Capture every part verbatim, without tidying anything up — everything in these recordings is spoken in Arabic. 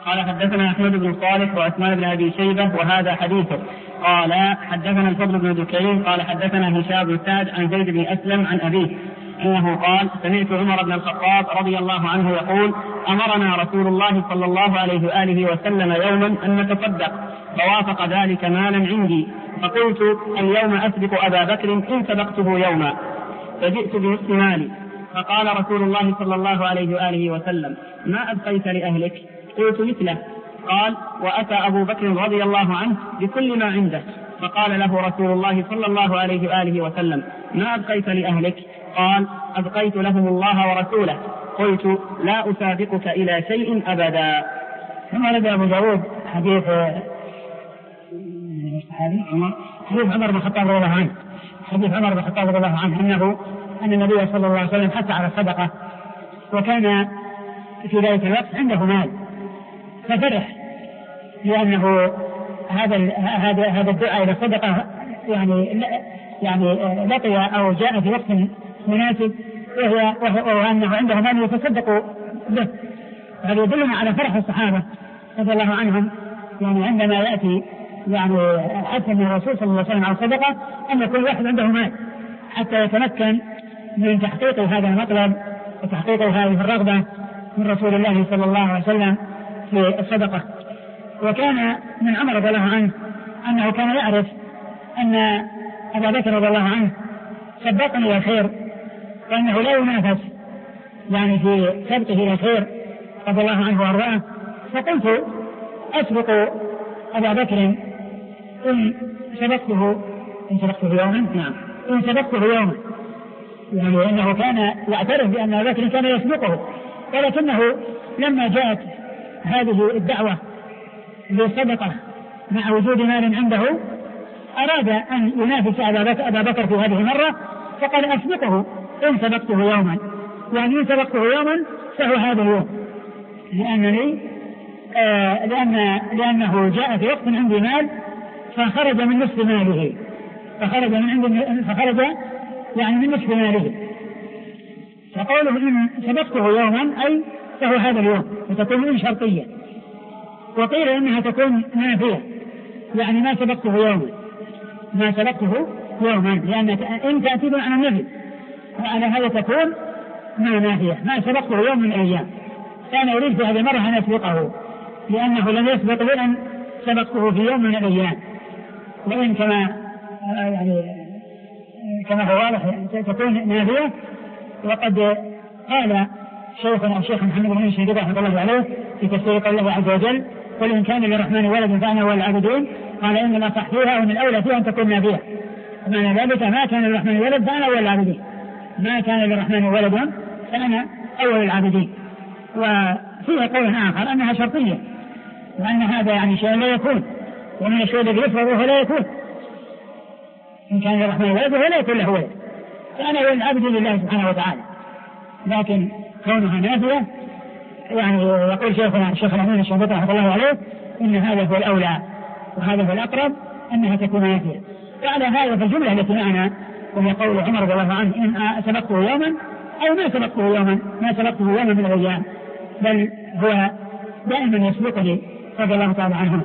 قال حدثنا أحمد بن صالح وعثمان بن أبي شيبة وهذا حديثه. قال حدثنا الفضل بن دكين قال حدثنا هشام بن سعد عن زيد بن أسلم عن أبيه أنه قال سمعت عمر بن الخطاب رضي الله عنه يقول أمرنا رسول الله صلى الله عليه وآله وسلم يوما أن نتصدق فوافق ذلك مالا عندي فقلت اليوم أسبق أبا بكر إن سبقته يوما فجئت بنصف مالي فقال رسول الله صلى الله عليه وآله وسلم ما أبقيت لأهلك؟ قلت مثله. قال وأتى أبو بكر رضي الله عنه بكل ما عنده فقال له رسول الله صلى الله عليه وآله وسلم ما أبقيت لأهلك؟ قال أبقيت لهم الله ورسوله. قلت لا أسابقك إلى شيء أبدا. ثم لدى أبو داود حديث حديث عمر بن الخطاب رضي الله عنه حديث عمر بن الخطاب رضي الله عنه أنه أن النبي صلى الله عليه وسلم حث على الصدقة وكان في ذلك الوقت عنده مال ففرح لأنه هذا هذا هذا الدعاء إلى الصدقة يعني يعني لقي أو جاء في وقت مناسب وهو وأنه عنده مال يتصدق به. هذا يدلنا على فرح الصحابة رضي الله عنهم يعني عندما يأتي يعني حث من الرسول صلى الله عليه وسلم على الصدقة أن كل واحد عنده مال حتى يتمكن من تحقيق هذا المطلب وتحقيق هذه الرغبة من رسول الله صلى الله عليه وسلم في الصدقة. وكان من عمر رضي الله عنه أنه كان يعرف أن أبا بكر رضي الله عنه سبقني إلى الخير وأنه لا ينافس يعني في سبقه إلى الخير رضي الله عنه وأرضاه فقلت أسبق أبا بكر إن سبقته إن سبقته يوما نعم إن سبقته يوما يعني أنه كان يعترف بأن أبا بكر كان يسبقه ولكنه لما جاءت هذه الدعوة للصدقة مع وجود مال عنده أراد أن ينافس أبا بكر في هذه المرة فقال أسبقه إن سبقته يوما يعني إن سبقته يوما فهو هذا اليوم لأنني آه لأن لأنه جاء في وقت عندي مال فخرج من نصف ماله فخرج من عند فخرج يعني من نصف ماله فقوله إن سبقته يوما أي فهو هذا اليوم وتكون إن شرطية وقيل إنها تكون نافية يعني ما سبقته يوما ما سبقته يوما لأن إن تأتي عن النفي وعلى هذا تكون ما نافية ما سبقته يوم من الأيام كان يريد في هذه المرة أن يسبقه لأنه لم يسبق بأن سبقته في يوم من الأيام وإن كما يعني كما هو واضح تكون نافية. وقد قال شيخنا الشيخ محمد بن شهيد رحمه الله عليه في تفسير قول الله عز وجل قل إن كان للرحمن ولد فأنا هو العابدون قال إن الأصح فيها ومن الأولى فيها أن تكون نافية معنى ذلك ما كان للرحمن ولد فأنا أول العابدين ما كان للرحمن ولد فأنا أول العابدين. وفيها قول آخر أنها شرطية وأن هذا يعني شيء لا يكون ومن الشيء الذي يفرض وهو لا يكون إن كان للرحمن ولد وهو لا يكون له ولد فأنا أول العابد لله سبحانه وتعالى. لكن كونها نافية يعني يقول شيخنا الشيخ الأمين الشهيد رحمه الله عليه إن هذا هو الأولى وهذا هو الأقرب أنها تكون نافية. وعلى هذا في الجملة التي معنا وهي قول عمر رضي الله عنه إن سبقته يوما أو ما سبقته يوما ما سبقته يوما من الأيام بل هو دائما يسبقني رضي الله تعالى عنه.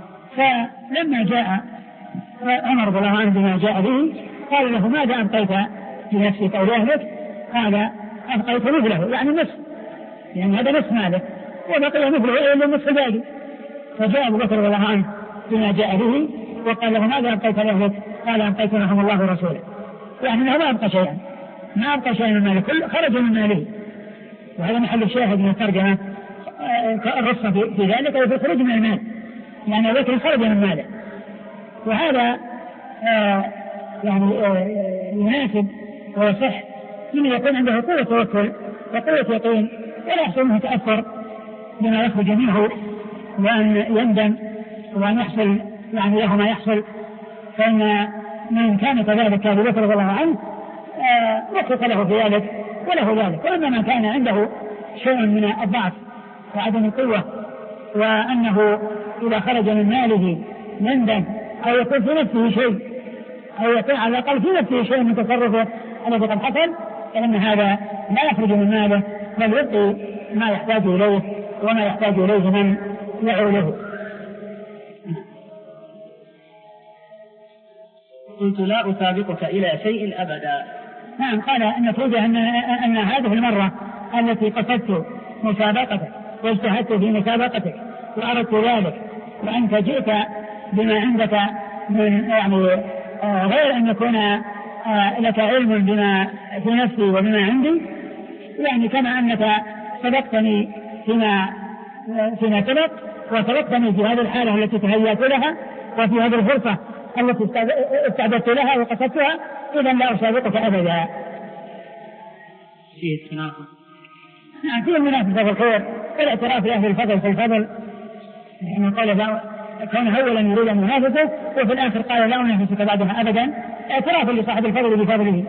فلما جاء عمر رضي الله عنه بما جاء به قال له ماذا أبقيت لنفسك أو لأهلك؟ قال أبقيت مثله يعني نصف يعني هذا نصف ماله وبقي مثله إلا النصف الباقي. فجاء أبو بكر رضي الله عنه بما جاء به وقال له ماذا أبقيت لأهلك؟ قال أبقيت لهم الله ورسوله يعني أنه ما أبقى شيئا ما أبقى شيئا من ماله كل خرج من ماله. وهذا محل الشاهد من الترجمة الرصة في ذلك وفي الخروج من المال يعني أبو بكر خرج من ماله. وهذا آه يعني آه يناسب ويصح من يكون عنده قوة توكل وقوة يقين ولا يحصل منه تأثر بما يخرج منه وأن يندم وأن يحصل يعني له ما يحصل. فإن من كان كذلك أبو بكر رضي الله عنه وفق له في ذلك وله ذلك. وأما من كان عنده شيء من الضعف وعدم القوة وأنه إذا خرج من ماله يندم أو يكون في نفسه شيء أو يكون على الأقل في نفسه شيء من تصرفه الذي قد حصل فإن هذا لا يخرج من ماله بل يبقي ما يحتاج إليه وما يحتاج إليه من يعوله. قلت لا أسابقك إلى شيء أبدا. نعم، قال النتيجة أن, أن هذه المرة التي قصدت مسابقتك واجتهدت في مسابقتك وأردت ذلك وأنت جئت بما عندك من يعني آه غير أن يكون آه لك علم بما في نفسي وبما عندي، يعني كما أنك سبقتني فيما فيما سبق وسبقتني في هذه الحالة التي تهيأت لها وفي هذه الفرصة التي استعددت لها وقصدتها، إذا لا أسابقك أبدا. فيه تناقض. نعم، فيه منافسة في الخير والاعتراف بأهل الفضل في الفضل، يعني قال كان أولا يريد منافسه وفي الآخر قال لا أنافسك بعدها أبدا، اعتراف لصاحب الفضل بفضله.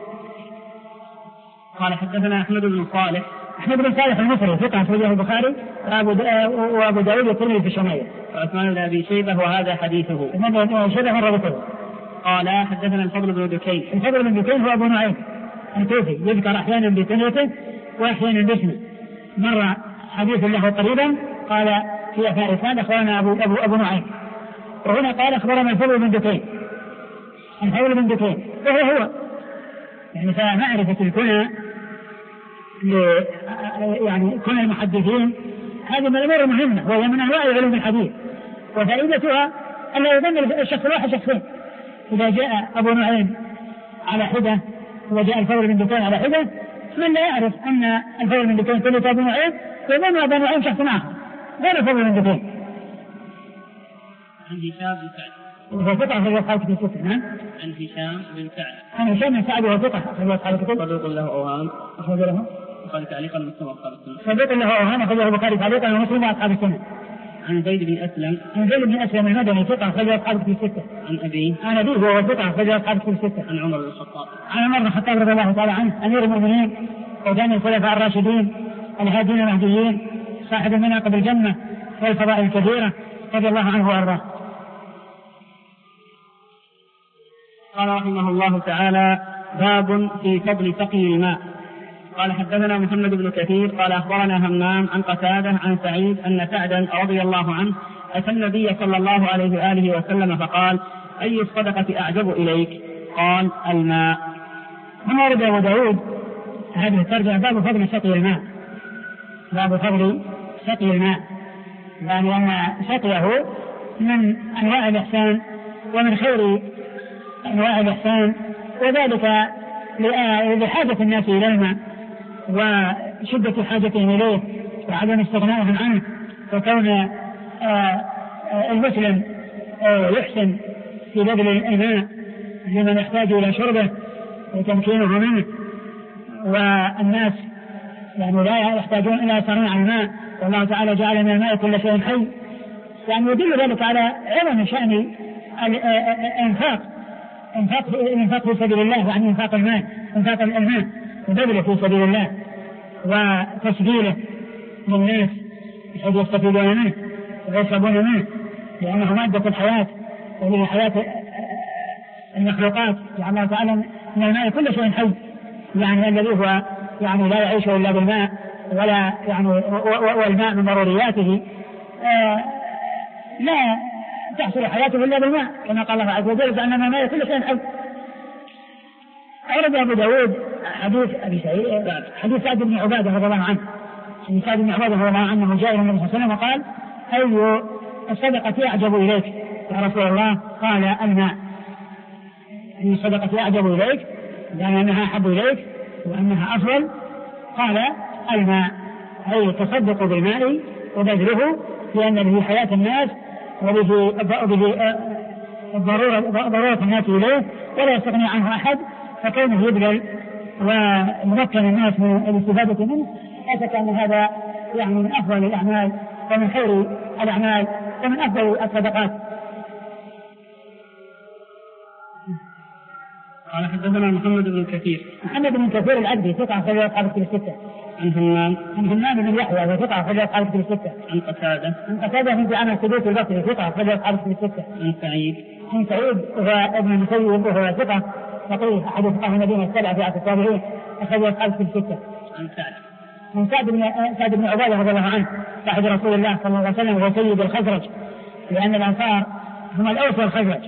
قال حدثنا أحمد بن صالح. أحمد بن صالح المصري ثقة أخرجه البخاري وأبو داود والترمذي في الشمائل. وعثمان بن أبي شيبة وهذا حديثه. شبه مرة ذكره. قال حدثنا الفضل بن دكين. الفضل بن دكين هو أبو نعيم الكوفي، يذكر أحيانا بكنيته وأحيانا باسمه. مر حديث له قريبا قال في أثناء أخبرنا أبو, أبو, أبو نعيم، وهنا قال أخبرنا الفضل بن دكين. الفضل بن دكين وهو هو يعني فمعرفة الكنى يعني كنى المحدثين هذه من الأمور المهمة، وهي من أنواع علوم الحديث، وفائدتها أن لا يضمن الشخص الواحد شخصين. إذا جاء أبو نعيم على حدة وجاء الفضل بن دكين على حدة، من لا يعرف أن الفضل بن دكين كله أبو نعيم يظن أبو نعيم شخص آخر غير الفضل بن دكين. عن هشام بن سعد وهو ثقة في أصحاب الكتب الستة. نعم. عن هشام بن سعد. عن هشام بن سعد وهو ثقة في أصحاب الكتب. صدوق له أوهام. أخرج له البخاري تعليقا ومسلم وأصحاب السنة. صدوق له أوهام أخرجه البخاري تعليقا ومسلم وأصحاب السنة. عن زيد بن أسلم. عن زيد بن أسلم المدني ثقة أخرجه أصحاب الكتب الستة. عن أبيه. عن أبيه وهو ثقة أخرجه أصحاب الكتب الستة. عن عمر بن الخطاب. عن عمر بن الخطاب رضي الله تعالى عنه أمير المؤمنين وكان الخلفاء الراشدين الهادين المهديين صاحب المناقب الجنة والفضائل الكثيرة رضي الله عنه وأرضاه. قال رحمه الله تعالى: باب في فضل سقي الماء. قال حدثنا محمد بن كثير قال أخبرنا همام عن قتادة عن سعيد أن سعدا رضي الله عنه أتى النبي صلى الله عليه وآله وسلم فقال: أي الصدقة أعجب إليك؟ قال: الماء. ثم ورد أبو داود هذه الترجمة باب فضل سقي الماء. باب فضل سقي الماء، يعني أن سقيه من أنواع الإحسان ومن خير أنواع الإحسان، وذلك لحاجة الناس إلى الماء وشدة حاجتهم إليه وعدم استغنائهم عنه، وكون المسلم يحسن في بذل الماء لمن يحتاج إلى شربه وتمكينه منه، والناس يعني لا يحتاجون إلى صنيع الماء، والله تعالى جعل من الماء كل شيء حي، يعني يدل ذلك على عظم شأن الإنفاق إنفاق في سبيل الله، يعني إنفاق المال إنفاق الماء وبذله في سبيل الله وتسجيله للناس بحيث يستفيدون منه ويشربون منه، لأنه مادة الحياة وهي حياة المخلوقات. يعني الله تعالى من الماء كل شيء حي، يعني الذي هو يعني لا يعيش إلا بالماء، ولا يعني والماء من ضرورياته آه لا تحصل حياته إلا بالماء، كما قال الله عز وجل: أن الماء كل شيء حي. أورد أبو داود حديث أبي سعيد حديث سعد بن عبادة رضي الله عنه. سعد بن عبادة رضي الله عنه جاء إلى النبي صلى الله عليه وسلم وقال: أي الصدقة أعجب إليك يا رسول الله؟ قال: الماء. أي الصدقة أعجب إليك، يعني أنها أحب إليك وأنها أفضل؟ قال: الماء، أي التصدق بالماء وبذله، لأن به حياة الناس وبه ضرورة, ضرورة الناس إليه ولا يستغني عنه أحد، فكونه يبذل وممكن الناس من الاستفادة منه، لا شك أن هذا يعني من أفضل الأعمال ومن خير الأعمال ومن أفضل الصدقات. قال حدثنا محمد بن كثير. محمد بن كثير العبدي ثقة أخرج أصحاب الكتب الستة. عن همام عن همام بن يحيى وثقة أخرج أصحاب الكتب الستة. عن قتادة عن قتادة بن دعامة السدوسي البصري ثقة أخرج أصحاب الكتب الستة. عن سعيد عن سعيد وهو ابن المسيب وهو ثقة فقيه أحد فقهاء المدينة السبعة في عصر التابعين أخرج أصحاب الكتب الستة. عن سعد من سعد بن سعد بن عبادة رضي الله عنه صاحب رسول الله صلى الله عليه وسلم وهو سيد الخزرج، لأن الأنصار هم الأوس والخزرج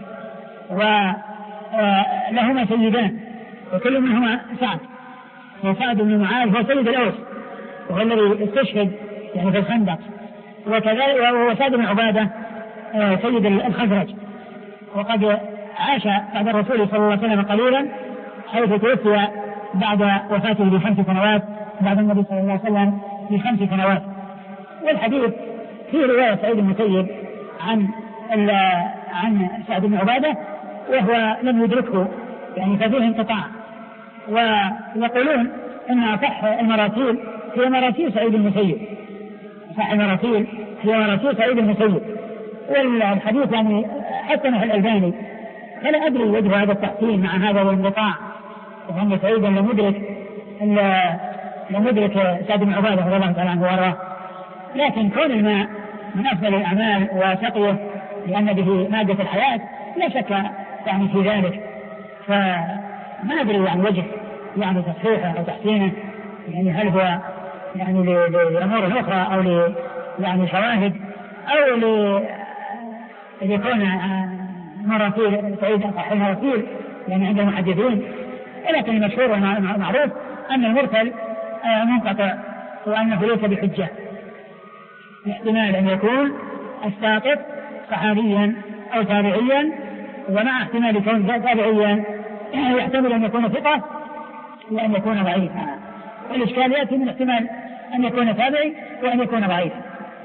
ولهما سيدان وكل منهما سعد، وسعد بن معاذ هو سيد الأوس وهو الذي استشهد يعني في الخندق، وكذلك وهو سعد بن عبادة سيد الخزرج، وقد عاش بعد الرسول صلى الله عليه وسلم قليلا حيث توفي بعد وفاته بخمس سنوات بعد النبي صلى الله عليه وسلم بخمس سنوات. والحديث في رواية سعيد المسيب عن عن سعد بن عبادة وهو لم يدركه يعني ففيه انقطاع، ويقولون ان اصح المراسيل هي مراسيل سعيد المسيب، صح المراسيل هي مراسيل سعيد المسيب، والحديث يعني حسنه الألباني، فلا ادري وجه هذا التحسين مع هذا الانقطاع، وان سعيدا لم يدرك لم يدرك سعد بن عبادة رضي الله تعالى عنه وارضاه. لكن كون الماء من افضل الاعمال وسقيه لان به ماده الحياه لا شك يعني في ذلك، فما ادري عن وجه يعني تصحيحه او تحسينه، يعني هل هو يعني لامور اخرى او ل يعني شواهد او ل ليكون مراسيل سعيد اصح المراسيل يعني عند المحدثين. ولكن المشهور والمعروف ان المرسل منقطع وانه ليس بحجه، احتمال ان يكون الساقط صحابيا او تابعيا، ومع احتمال كون تابعيا يحتمل ان يكون ثقه وان يكون ضعيفا، والاشكال ياتي من احتمال ان يكون تابعي وان يكون ضعيفا.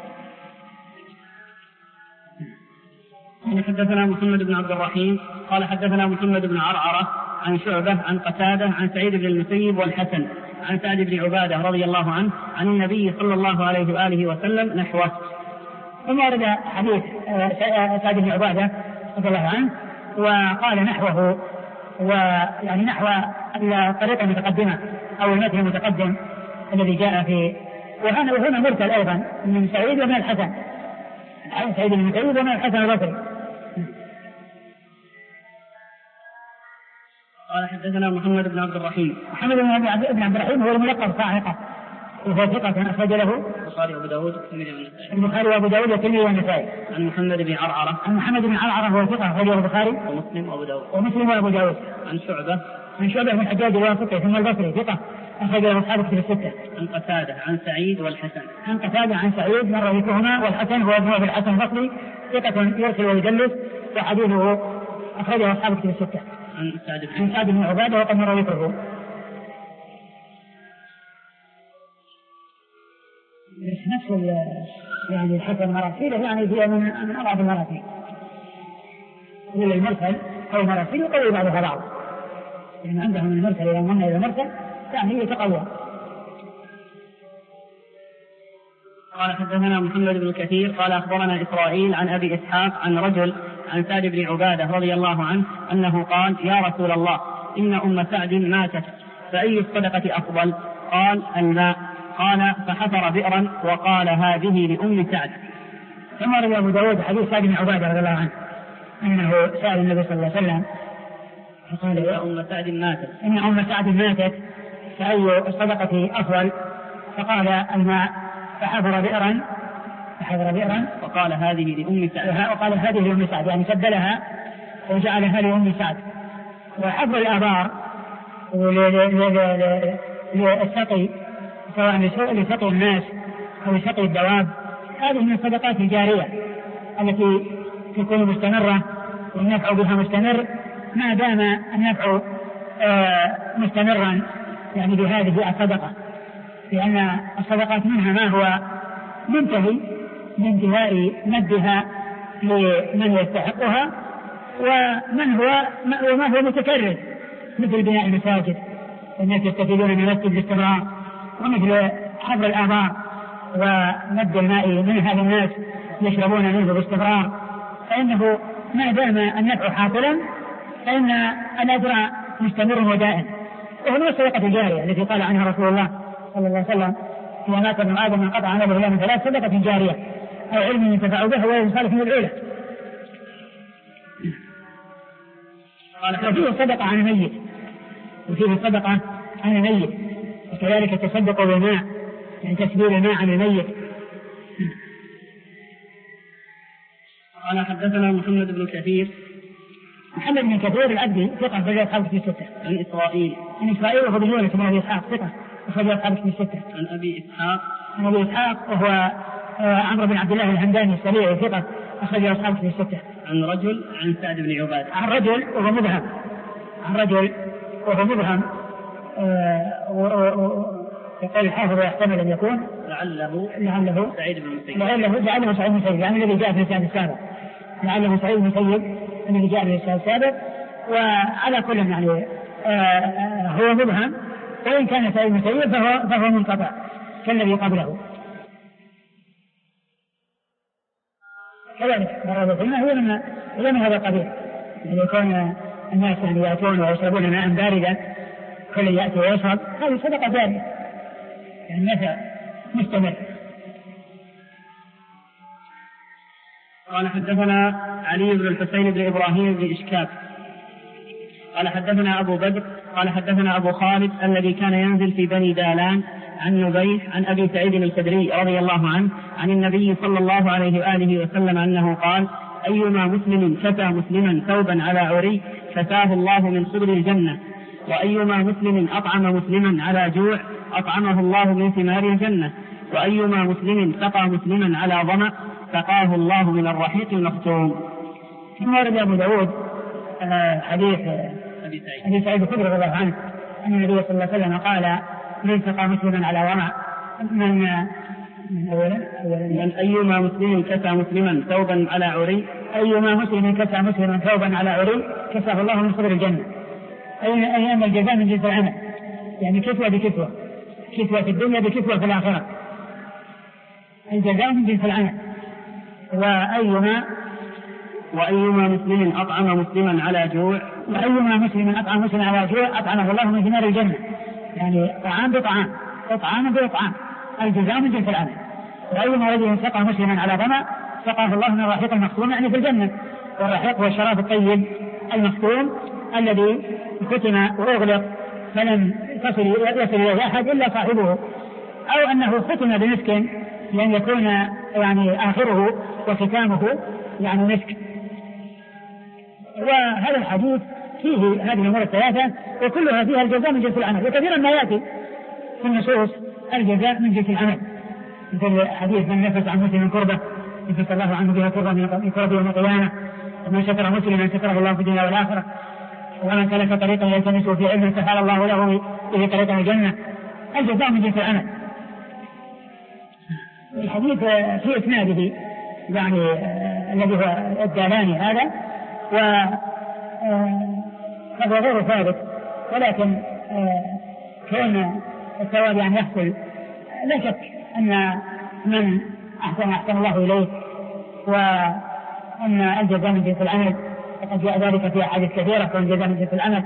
حدثنا محمد بن عبد الرحيم قال حدثنا محمد بن عرعرة عن شعبة عن قتادة عن سعيد بن المسيب والحسن عن سعد بن عبادة رضي الله عنه عن النبي صلى الله عليه وآله وسلم نحوه. ثم ورد حديث سعد بن عبادة رضي الله عنه وقال نحوه، ويعني نحو الطريقة المتقدمة أو المتن المتقدم الذي جاء في، وهنا وهنا مرسل أيضا من سعيد ومن الحسن، عن سعيد بن المسيب ومن الحسن البصري. قال حدثنا محمد بن عبد الرحيم. محمد بن عبد الرحيم هو الملقب صاعقة، وهو ثقة أخرج له البخاري وأبو داود والترمذي والنسائي. البخاري وأبو داود والترمذي والنسائي. عن محمد بن عرعرة. عن محمد بن عرعرة هو ثقة أخرج له البخاري ومسلم وأبو داود. ومسلم وأبو داود. عن شعبة. عن شعبة بن الحجاج الواسطي ثم البصري ثقة أخرج له أصحاب كتب الستة. عن قتادة عن سعيد والحسن. عن قتادة عن سعيد مر ذكرهما، والحسن هو ابن أبي الحسن البصري ثقة يرسل ويدلس وحديثه أخرجه أصحاب كتب الستة. عن سعد عن سعد بن عبادة وقد مر ذكره. نفس يعني الحسن مراسيل يعني هي من من أرعب المراسيل، إلا المرسل أو مراسيل يقوي بعضها بعض، لأن يعني عندهم المرسل إذا من إلى المرسل يعني يتقوى. قال حدثنا محمد بن كثير قال أخبرنا إسرائيل عن أبي إسحاق عن رجل عن سعد بن عبادة رضي الله عنه أنه قال يا رسول الله إن أم سعد ماتت فأي الصدقة أفضل؟ قال الماء. قال فحفر بئرا وقال هذه لأم سعد. ثم روى أبو داود حديث سعد بن عبادة رضي الله عنه أنه سأل النبي صلى الله عليه وسلم فقال يا أم سعد ماتت إن أم سعد ماتت فأي الصدقة أفضل؟ فقال الماء. فحفر بئرا فحفر بئرا وقال هذه لأم سعد وقال هذه لأم سعد يعني سبلها وجعلها لأم سعد. وحفر الآبار للسقي سواء لسقي الناس أو لسقي الدواب هذه من الصدقات الجارية التي تكون مستمرة والنفع بها مستمر ما دام النفع مستمرا يعني بهذه الصدقة، لأن الصدقات منها ما هو منتهي بانتهاء مدها لمن يستحقها، ومن هو وما هو متكرر مثل بناء المساجد والناس يستفيدون من المسجد باستمرار، ومثل حفر الآبار ومد الماء من هذا الناس يشربون منه باستمرار، فإنه ما دام النفع حاصلا فإن الأجر مستمر ودائم. وهو الصدقة الجارية التي قال عنها رسول الله صلى الله عليه وسلم إذا مات ابن آدم من قطع عمله إلا من ثلاث صدقة جارية أو علم ينتفع به وولد صالح من العيلة. وفيه الصدقة عن الميت وفيه الصدقة عن الميت، وكذلك التصدق بالماء يعني تسبيل الماء عن الميت. قال حدثنا محمد بن كثير. محمد بن كثير العبدي ثقة أخرج أصحاب في الستة. عن إسرائيل. عن إسرائيل وهو بن يونس بن أبي إسحاق ثقة أخرج أصحاب في الستة. عن أبي إسحاق. عن أبي إسحاق وهو عمرو بن عبد الله الهمداني السريعي ثقة أخرج أصحاب في الستة. عن رجل عن سعد بن عبادة. عن رجل وهو مبهم. عن رجل وهو مبهم يقول الحافظ يحتمل أن يكون لعله لعله سعيد بن المسيب. لعله لعله سعيد بن المسيب يعني الذي جاء في الإسناد السابق. لعله سعيد بن المسيب الذي جاء في الإسناد السابق. وعلى كل يعني آه هو مبهم، وإن كان سعيد بن المسيب فهو فهو منقطع كالذي قبله. كذلك مرة ثم هو من هو من هذا القبيل يعني يكون الناس يعني يأتون ويشربون ماء باردا كل يأتي ويشرب، هذه صدقة جارية يعني نفع مستمر. قال حدثنا علي بن الحسين بن إبراهيم بن إشكاب قال حدثنا أبو بدر قال حدثنا أبو خالد الذي كان ينزل في بني دالان عن نبيح عن أبي سعيد الخدري رضي الله عنه عن النبي صلى الله عليه وآله وسلم أنه قال: أيما مسلم كسى مسلما ثوبا على عري كساه الله من خبر الجنة، وأيما مسلم أطعم مسلما على جوع أطعمه الله من ثمار الجنة، وأيما مسلم سقى مسلما على ظمأ سقاه الله من الرحيق المختوم. ثم ورد أبو داود حديث أبي سعيد الخدري رضي الله عنه أن النبي صلى الله عليه وسلم قال: من سقى مسلما على ظمأ من من أولا من أيما مسلم كسى مسلما ثوبا على عري أيما مسلم كسى مسلما ثوبا على عري كساه الله من خبر الجنة. أي أن الجزاء من جنس العمل، يعني كسوة بكسوة، كسوة في الدنيا بكسوة في الآخرة، الجزاء من جنس العمل. وأيما وأيما مسلم أطعم مسلما على جوع وأيما مسلم أطعم مسلما على جوع أطعمه الله من ثمار الجنة، يعني طعام بطعام وطعام بطعام، الجزاء من جنس العمل. وأيما رجل سقى مسلما على ظمأ سقاه الله من الرحيق المختوم، يعني في الجنة. والرحيق هو الشراب الطيب المختوم الذي ختم وأغلق فلم يصل إليه أحد إلا صاحبه، أو أنه ختم بمسك لأن يكون يعني آخره وختامه يعني مسك. وهذا الحديث فيه هذه الأمور الثلاثة وكلها فيها الجزاء من جنس العمل، وكثيرا ما يأتي في النصوص الجزاء من جنس العمل، مثل حديث من نفس عن مسلم كربة نفس الله عنه بها كربة من كربة يوم القيامة، ومن شكر مسلما شكره الله في الدنيا والآخرة، ومن سلك طريقا يلتمس في علم سهل الله له به طريقا الجنة، الجزاء من جنس العمل. الحديث في إسناده يعني الذي هو الدالاني هذا، وهذا غير ثابت، ولكن كأن الثواب يعني يحصل. لا شك أن من أحسن أحسن الله إليه، وأن الجزاء من جنس العمل، وقد جاء ذلك في أحاديث كثيرة وأن الجزاء من جنس العمل.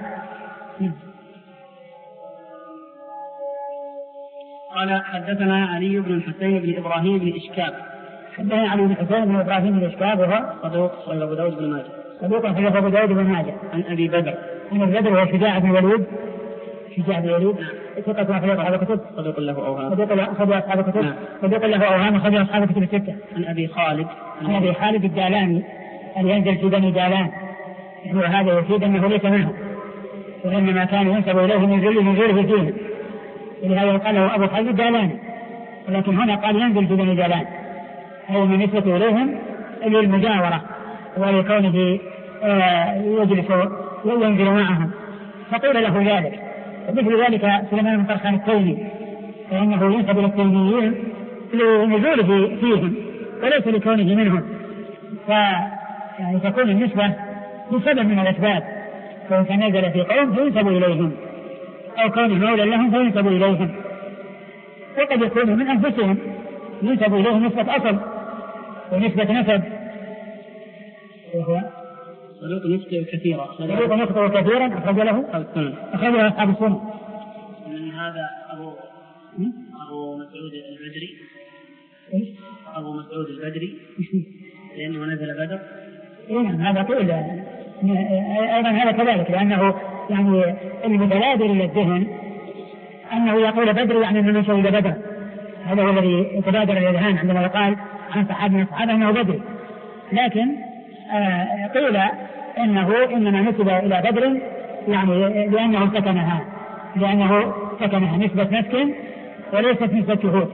قال حدثنا علي بن الحسين بن إبراهيم بن إشكاب. حدثنا علي بن الحسين بن إبراهيم بن إشكاب وهو صدوق صلى أبو داود بن ماجه. صدوق صلى أبو داود بن ماجه. عن أبي بدر. عن أبي بدر وهو شجاع بن وليد. شجاع بن وليد. ثقة أخرج أصحاب الكتب. صدوق له أوهام. صدوق أخرج أصحاب الكتب. صدوق له أوهام أخرج أصحاب الكتب الستة. عن أبي خالد. عن أبي خالد الدالاني الذي ينزل في بني دالان، وهذا يفيد أنه ليس منهم، وإنما كان ينسب إليه من ذل من ذله فيه، ولهذا يقال له أبو خالد الدالاني، ولكن هنا قال ينزل في بني دالان، أي من نسبة إليهم للمجاورة ولكونه يجلس وينزل معهم، فقيل له ذلك. ومثل ذلك سليمان بن طرخان التيمي، فإنه ينسب إلى التيميين لنزوله فيهم وليس لكونه منهم، فيعني تكون النسبة بسبب من الأسباب، كون نزل في قوم فينسب إليهم، أو كون مولى لهم فينسب إليهم، وقد يكون من أنفسهم ينسب إليهم نسبة أصل ونسبة نسب. وهو صدوق نسبة كثيرة. صدوق نسبة كثيرا أخرج له أخرج له أصحاب السنة. من هذا أبو أبو مسعود البدري. أبو مسعود البدري لأنه نزل بدر. نعم هذا طول أيضا هذا كذلك، لأنه يعني المتبادر إلى الذهن أنه يقول بدر يعني من شهد بدر، هذا هو الذي يتبادر الأذهان عندما يقال عن صحابي من الصحابة أنه بدري. لكن آه قيل إنه إنما نسب إلى بدر يعني لأنه سكنها لأنه سكنها نسبة مسكن وليست نسبة شهود.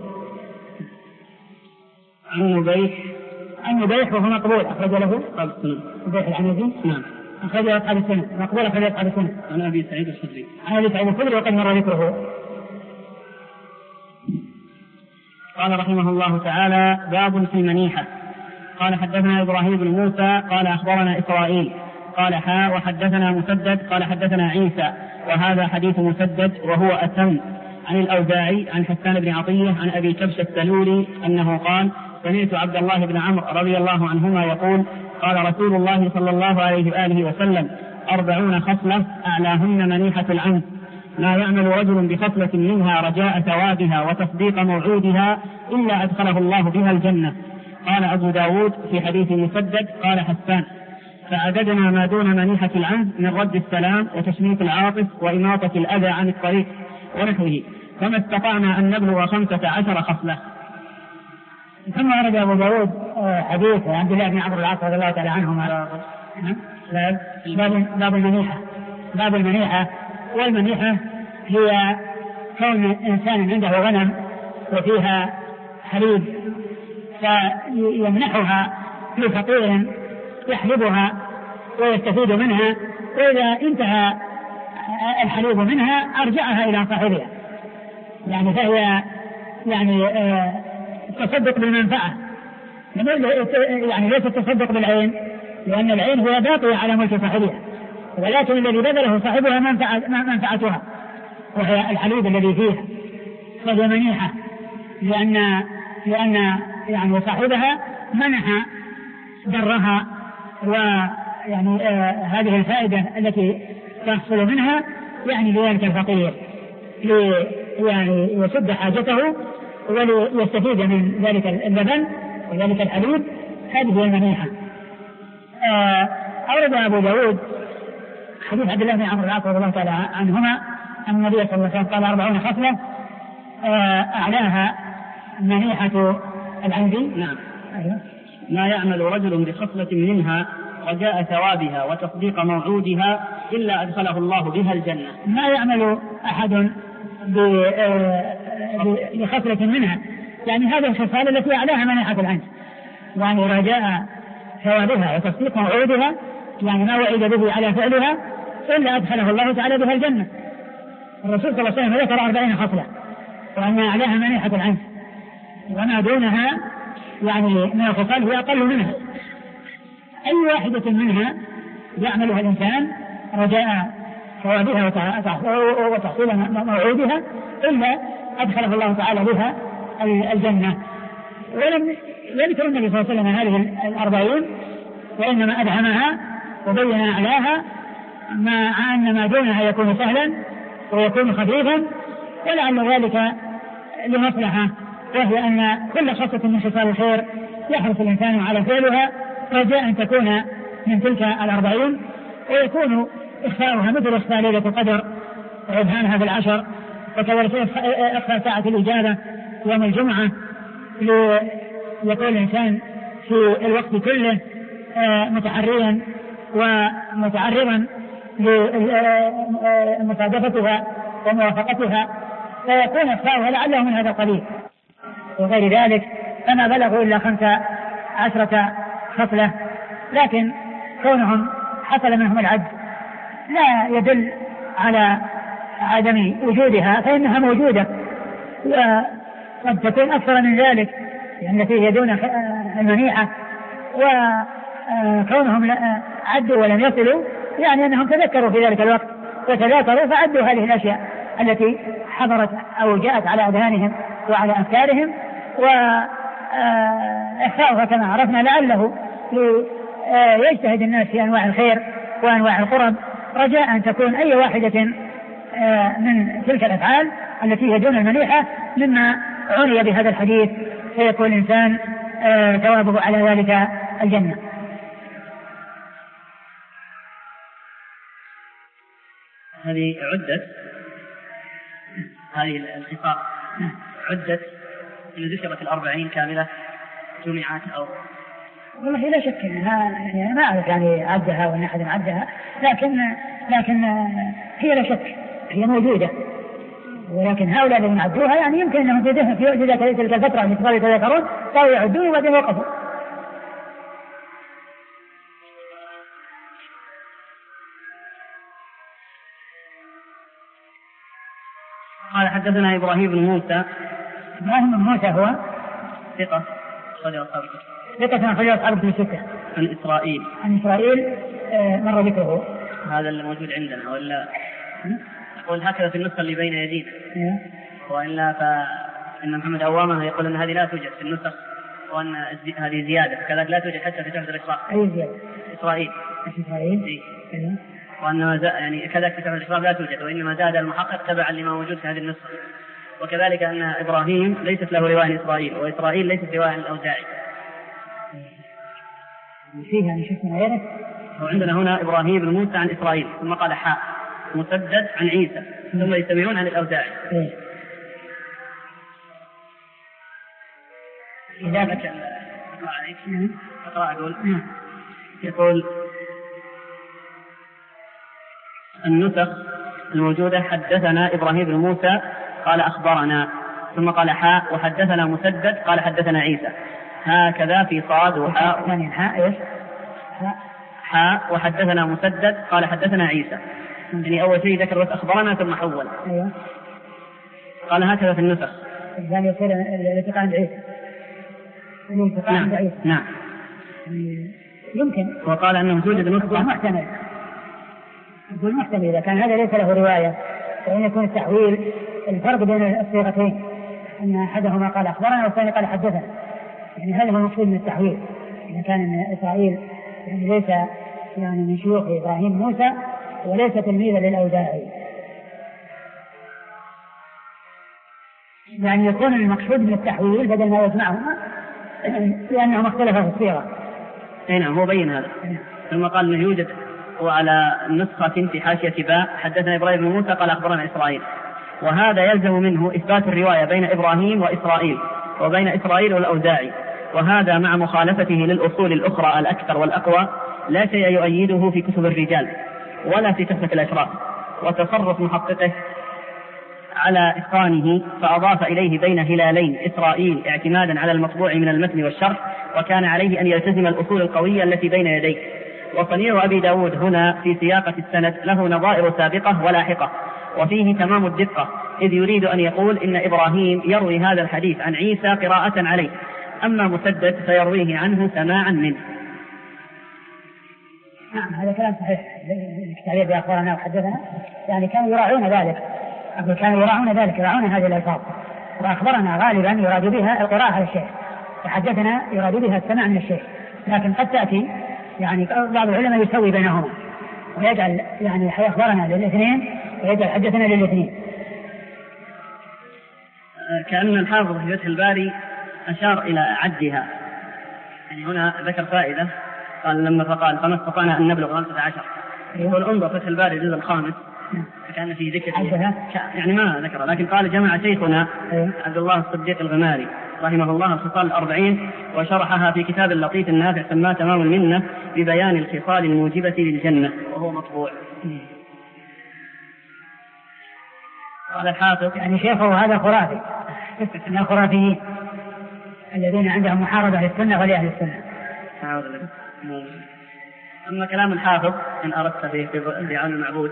عن نبيح عن نبيح وهو مقبول أخرج له أصحاب السنن. نبيح العنزي نعم أخرج له أصحاب السنن مقبول أخرج له أصحاب السنن. عن أبي سعيد الخدري عن أبي سعيد الخدري وقد مر ذكره. قال رحمه الله تعالى: باب في المنيحة. قال حدثنا إبراهيم بن موسى قال أخبرنا إسرائيل قال حا وحدثنا مسدد قال حدثنا عيسى وهذا حديث مسدد وهو أتم عن الأوزاعي عن حسان بن عطية عن أبي كبش السلولي أنه قال: سمعت عبد الله بن عمرو رضي الله عنهما يقول: قال رسول الله صلى الله عليه وآله وسلم: أربعون خصلة أعلاهن منيحة العنز، لا يعمل رجل بخصلة منها رجاء ثوابها وتصديق موعودها إلا أدخله الله بها الجنة. قال أبو داود في حديث مسدد قال حسان: فعددنا ما دون منيحة العنز من رد السلام وتشميت العاطف وإماطة الأذى عن الطريق ونحوه، فما استطعنا أن نبلغ خمسة عشر خصلة. ثم ورد أبو داود حديث عبد الله بن عمرو العاص رضي الله تعالى عنهما باب المنيحة. باب المنيحة والمنيحة هي كون إنسان عنده غنم وفيها حليب فيمنحها لفقير يحلبها ويستفيد منها، وإذا انتهى الحليب منها أرجعها إلى صاحبها، يعني فهي يعني آه تصدق بالمنفعة، يعني ليس التصدق بالعين، لأن العين هي باقية على ملك صاحبها، ولكن الذي بذله صاحبها منفعة منفعتها وهي الحليب الذي فيها، فهي منيحة لأن لأن يعني صاحبها منح درها ويعني آه هذه الفائدة التي تحصل منها يعني لذلك الفقير لي يعني يسد حاجته وليستفيد من ذلك اللبن وذلك الحليب. هذه هي المنيحة. آه أورد أبو داود حديث عبد الله بن عمرو العاص رضي الله تعالى عنهما أن النبي صلى الله عليه وسلم قال: أربعون خصلة آه أعلاها منيحة العنزي. نعم. لا يعمل رجل بخصلة منها رجاء ثوابها وتصديق موعودها إلا أدخله الله بها الجنة. ما يعمل أحد بخصلة منها، يعني هذه الخصال التي أعلاها منيحة العنز، يعني رجاء ثوابها وتصديق موعودها، يعني ما وعد به على فعلها إلا أدخله الله تعالى بها الجنة. الرسول صلى الله عليه وسلم ذكر أربعين خصلة وأن أعلاها منيحة العنز، وما دونها يعني من الخصال هي أقل منها. أي واحدة منها يعملها الإنسان رجاء ثوابها وتحصيل موعودها إلا أدخله الله تعالى بها الجنة. ولم يذكر النبي صلى الله عليه وسلم هذه الأربعين، وإنما أدهمها وبين أعلاها، مع أن ما دونها يكون سهلا ويكون خفيفا، ولعل ذلك لمصلحة، وهي أن كل خصلة من خصال الخير يحرص الإنسان على فعلها رجاء أن تكون من تلك الأربعين، ويكون إخفاؤها مثل إخفاء ليلة القدر وإبهامها في العشر، وكذلك إخفاء ساعة الإجابة يوم الجمعة ليكون الإنسان في الوقت كله متحريا ومتعرضا لمصادفتها وموافقتها، فيكون إخفاؤها لعله من هذا القبيل وغير ذلك. فما بلغوا إلا خمسة عشرة خصلة، لكن كونهم حصل منهم العد لا يدل على عدم وجودها، فإنها موجودة وقد تكون أكثر من ذلك، لأن فيه دون المنيعة، وكونهم عدوا ولم يصلوا يعني أنهم تذكروا في ذلك الوقت وتذاكروا فعدوا هذه الأشياء التي حضرت أو جاءت على أذهانهم وعلى أفكارهم، وإخفاؤها كما عرفنا لعله يجتهد الناس في أنواع الخير وأنواع القرب رجاء أن تكون أي واحدة من تلك الأفعال التي هي دون المنيحة مما عني بهذا الحديث، فيكون الإنسان ثوابه على ذلك الجنة. هذه عدت هذه الخصال عدت إن ذكرت الأربعين كاملة جمعات أو والله لا شك انها يعني ما اعرف يعني عدها وان احد عدها، لكن لكن هي لا شك هي موجوده، ولكن هؤلاء الذين عدوها يعني يمكن انهم في في تلك الفتره التي صاروا يتذكرون صاروا يعدون وبعدين وقفوا. قال حدثنا ابراهيم بن موسى. ابراهيم بن موسى هو ثقة أخرج أصحاب ثقة أخرج أصحاب الكتب الستة. عن إسرائيل. عن إسرائيل مر ذكره. هذا اللي موجود عندنا ولا يقول هكذا في النسخة اللي بين يدينا، وإلا فإن محمد عوامة يقول أن هذه لا توجد في النسخ وأن هذه زيادة كذلك لا توجد حتى في تحت الإشراف. أي زيادة؟ إسرائيل. إسرائيل. إيه. وأن يعني كذلك في تحت الإشراف لا توجد، وإنما زاد المحقق تبعا لما موجود في هذه النسخة. وكذلك أن إبراهيم ليست له رواية عن إسرائيل، وإسرائيل ليست رواية عن الأوزاعي. فيها يعني شفنا غيره. وعندنا هنا إبراهيم بن موسى عن إسرائيل، ثم قال حاء مسدد عن عيسى، ثم يتبعون عن الأوزاعي. إذا بك أقرأ عليك أقرأ أقول يقول النسخ الموجودة حدثنا إبراهيم بن موسى قال أخبرنا، ثم قال حاء وحدثنا مسدد قال حدثنا عيسى، هكذا في صاد وحاء ثاني حاء إيش؟ حاء وحدثنا مسدد قال حدثنا عيسى. يعني أول شيء ذكر بس أخبرنا ثم حول. أيوة. قال هكذا في النسخ. يعني يصير الالتقاء عند عيسى. الالتقاء عند عيسى. نعم. يمكن. وقال أنه توجد نسخة. محتمل. يقول محتمل إذا كان هذا ليس له رواية، وإن يكون التحويل الفرق بين الصيغتين أن أحدهما قال أخبرنا والثاني قال حدثنا، يعني هذا هو المقصود من التحويل. إذا كان إسرائيل يعني ليس يعني من شيوخ إبراهيم موسى وليس تلميذا للأوزاعي، يعني يكون المقصود من التحويل بدل ما يجمعهما لأنهما اختلفا في الصيغة. أي نعم هو بين هذا. ثم قال أنه يوجد وعلى نسخة في حاشية باء حدثنا إبراهيم بن موسى قال أخبرنا إسرائيل، وهذا يلزم منه إثبات الرواية بين إبراهيم وإسرائيل وبين إسرائيل والأوزاعي، وهذا مع مخالفته للأصول الأخرى الأكثر والأقوى لا شيء يؤيده في كتب الرجال ولا في كتبة الأشراف، وتصرف محققه على إتقانه فأضاف إليه بين هلالين إسرائيل اعتمادا على المطبوع من المتن والشرح، وكان عليه أن يلتزم الأصول القوية التي بين يديه. وصنيع أبي داود هنا في سياقة السند له نظائر سابقة ولاحقة، وفيه تمام الدقة، إذ يريد أن يقول إن إبراهيم يروي هذا الحديث عن عيسى قراءة عليه، أما مسدد فيرويه عنه سماعا منه. نعم هذا كلام صحيح. التعبير بأخبارنا وحدثنا يعني كانوا يراعون ذلك، أقول كانوا يراعون ذلك يراعون هذه الألفاظ. وأخبرنا غالبا يراد بها القراءة على الشيخ، وحدثنا يراد بها السماع من الشيخ، لكن قد تأتي يعني بعض العلماء يسوي بينهما ويجعل يعني أخبارنا للاثنين ويجعل حدثنا للاثنين. كأن الحافظ في فتح الباري أشار إلى عدها، يعني هنا ذكر فائدة قال لما فقال فما استطعنا أن نبلغ خمسة عشر، يقول انظر فتح الباري الجزء الخامس كان في ذكر يعني ما ذكر، لكن قال جمع شيخنا عبد الله الصديق الغماري رحمه الله الخصال الأربعين وشرحها في كتاب اللطيف النافع سماه تمام المنة ببيان الخصال الموجبة للجنة، وهو مطبوع. قال الحافظ يعني شيخه هذا خرافي من الخرافيين الذين عندهم محاربة للسنة ولأهل السنة. أما كلام الحافظ إن أردت في عون المعبود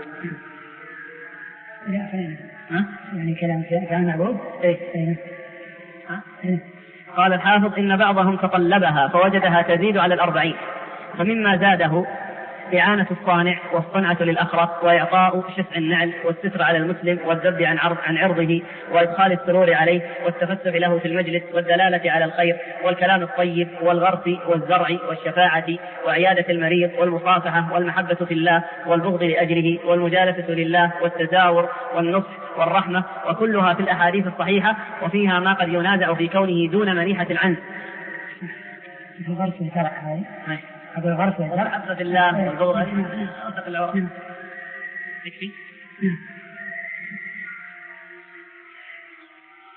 لا ها؟ يعني كلام كلام معبود إيه؟ إيه؟ ها؟ إيه؟ قال الحافظ إن بعضهم تطلبها فوجدها تزيد على الأربعين، فمما زاده إعانة الصانع والصنعة للأخرق وإعطاء شفع النعل والستر على المسلم والذب عن عرض عن عرضه وإدخال السرور عليه والتفسح له في المجلس والدلالة على الخير والكلام الطيب والغرس والزرع والشفاعة وعيادة المريض والمصافحة والمحبة في الله والبغض لأجله والمجالسة لله والتزاور والنصح والرحمة، وكلها في الأحاديث الصحيحة، وفيها ما قد ينازع في كونه دون منيحة العنز. الغرس والزرع هاي هذا الغرس والمحبة في الله والبغض أوثق العرف يكفي.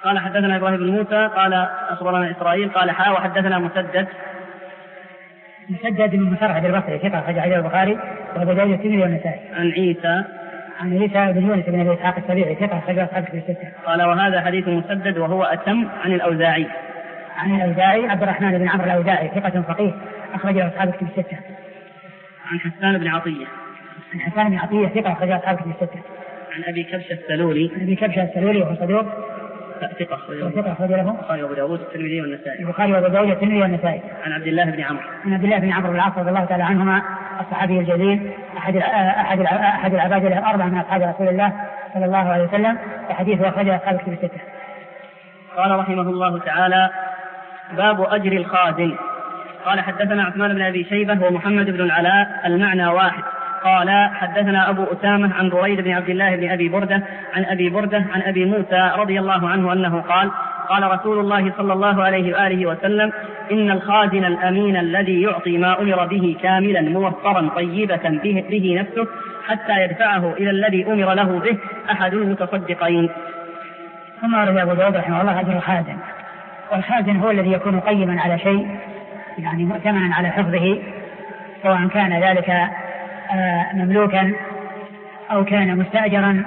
قال حدثنا إبراهيم بن موسى قال أخبرنا إسرائيل قال حا وحدثنا مسدد مسدد بن مسرهد البصري ثقة أخرج حديث البخاري وأبو داود والترمذي والنسائي. عن عيسى عن عيسى بن يونس بن أبي إسحاق السبيعي ثقة أخرج أصحاب الكتب الستة. قال وهذا حديث مسدد وهو أتم عن الأوزاعي. عن الأوزاعي عبد الرحمن بن عمرو الأوزاعي ثقة فقيه أخرج أصحاب الكتب الستة. عن حسان بن عطية عن حسان بن عطية ثقة أخرج أصحاب الكتب الستة. عن أبي كبشة السلولي عن أبي كبشة السلولي وهو صدوق ثقة أخرج له البخاري وأبو داود والترمذي والنسائي. البخاري وأبو داود والترمذي والنسائي. عن عبد الله بن عمرو عن عبد الله بن عمرو بن العاص رضي الله تعالى عنهما الصحابي الجليل أحد أحد أحد العباد الأربعة من أصحاب رسول الله صلى الله عليه وسلم وحديثه أخرج أصحاب الكتب الستة. قال رحمه الله تعالى باب أجر الخازن. قال حدثنا عثمان بن أبي شيبة ومحمد بن العلاء المعنى واحد. قال حدثنا أبو أسامة عن بريد بن عبد الله بن أبي بردة عن أبي بردة عن أبي موسى رضي الله عنه أنه قال قال رسول الله صلى الله عليه وآله وسلم إن الخازن الأمين الذي يعطي ما أمر به كاملا موفرا طيبة به, به نفسه حتى يدفعه إلى الذي أمر له به أحد المتصدقين. ثم أرد أبو داود رحمه الله أجر الخازن. والخازن هو الذي يكون قيما على شيء يعني مؤتمنا على حفظه سواء كان ذلك مملوكا أو كان مستأجرا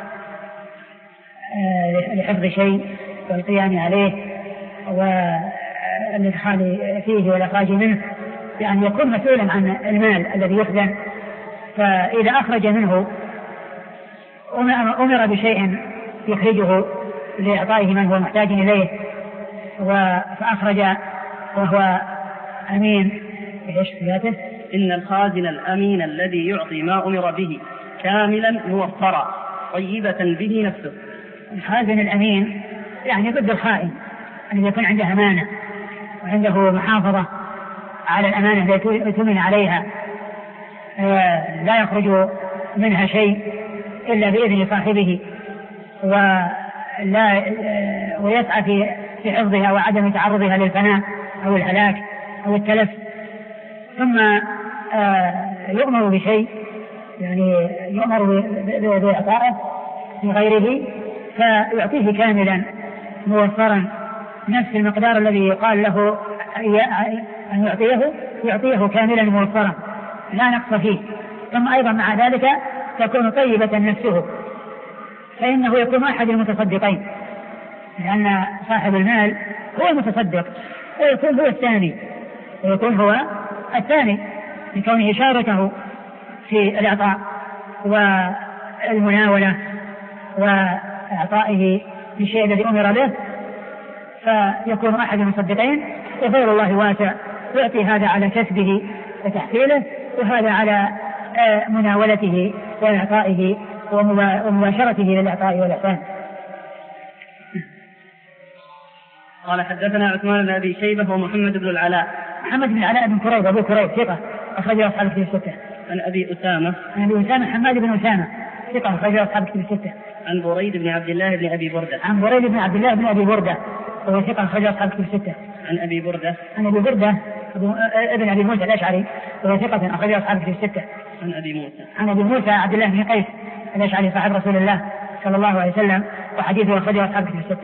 لحفظ شيء والقيام عليه والإدخال فيه والإخراج منه يعني يكون مسؤولا عن المال الذي يخزن. فإذا أخرج منه أمر بشيء يخرجه لإعطائه من هو محتاج إليه فأخرج وهو أمين إيش ذاته. إن الخازن الأمين الذي يعطي ما أمر به كاملا موفرا طيبة به نفسه. الخازن الأمين يعني ضد الخائن أن يكون عنده أمانة وعنده محافظة على الأمانة التي يؤتمن عليها لا يخرج منها شيء إلا بإذن صاحبه ولا ويسعى في حفظها وعدم تعرضها للفناء أو الهلاك أو التلف. ثم يؤمر بشيء يعني يؤمر بإعطائه لغيره فيعطيه كاملا موفرا نفس المقدار الذي يقال له أن يعطيه يعطيه كاملا موفرا لا نقص فيه. ثم أيضا مع ذلك تكون طيبة نفسه فإنه يكون أحد المتصدقين لأن صاحب المال هو المتصدق ويكون هو الثاني ويكون هو الثاني لكونه شاركه في الإعطاء والمناولة وإعطائه بالشيء الذي أمر به فيكون أحد المصدقين. وفضل الله واسع يعطي هذا على كسبه وتحصيله وهذا على مناولته وإعطائه ومباشرته للإعطاء والإحسان. قال حدثنا عثمان بن أبي شيبة ومحمد بن العلاء. محمد بن العلاء بن كريب أبو كريب ثقة أخرج أصحاب الكتب الستة. عن أبي أسامة عن أبي أسامة حماد بن أسامة ثقة أخرج أصحاب الكتب الستة. عن بريد بن عبد الله بن أبي بردة. عن بريد بن عبد الله بن أبي بردة وهو ثقة أخرج أصحاب الكتب الستة. عن أبي بردة. عن أبي بردة ابن أبي موسى الأشعري وهو ثقة أخرج أصحاب الكتب الستة. عن أبي موسى. عن أبي موسى عبد الله بن قيس الأشعري صاحب رسول الله صلى الله عليه وسلم وحديثه أخرج أصحاب الكتب الستة.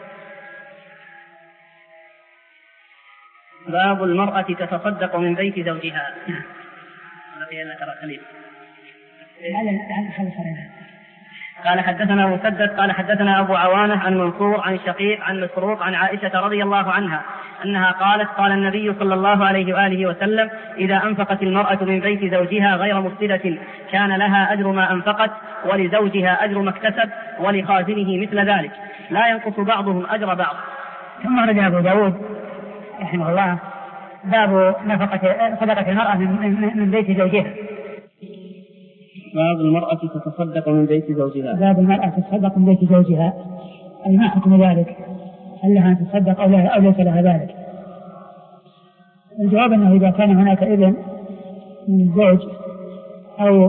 باب المرأة تتصدق من بيت زوجها. قال حدثنا مسدد قال حدثنا أبو عوانة عن منصور عن شقيق عن مسروق عن عائشة رضي الله عنها أنها قالت قال النبي صلى الله عليه وآله وسلم إذا أنفقت المرأة من بيت زوجها غير مفسدة كان لها أجر ما أنفقت ولزوجها أجر ما اكتسب ولخازنه مثل ذلك لا ينقص بعضهم أجر بعض. ثم رد أبو داود رحمه الله باب نفقة صدقة المرأة من بيت زوجها. باب المرأة تتصدق من بيت زوجها. باب المرأة تتصدق من بيت زوجها أي ما حكم ذلك هل لها أن تتصدق أو, لا أو ليس لها ذلك. الجواب أنه إذا كان هناك إذن من الزوج أو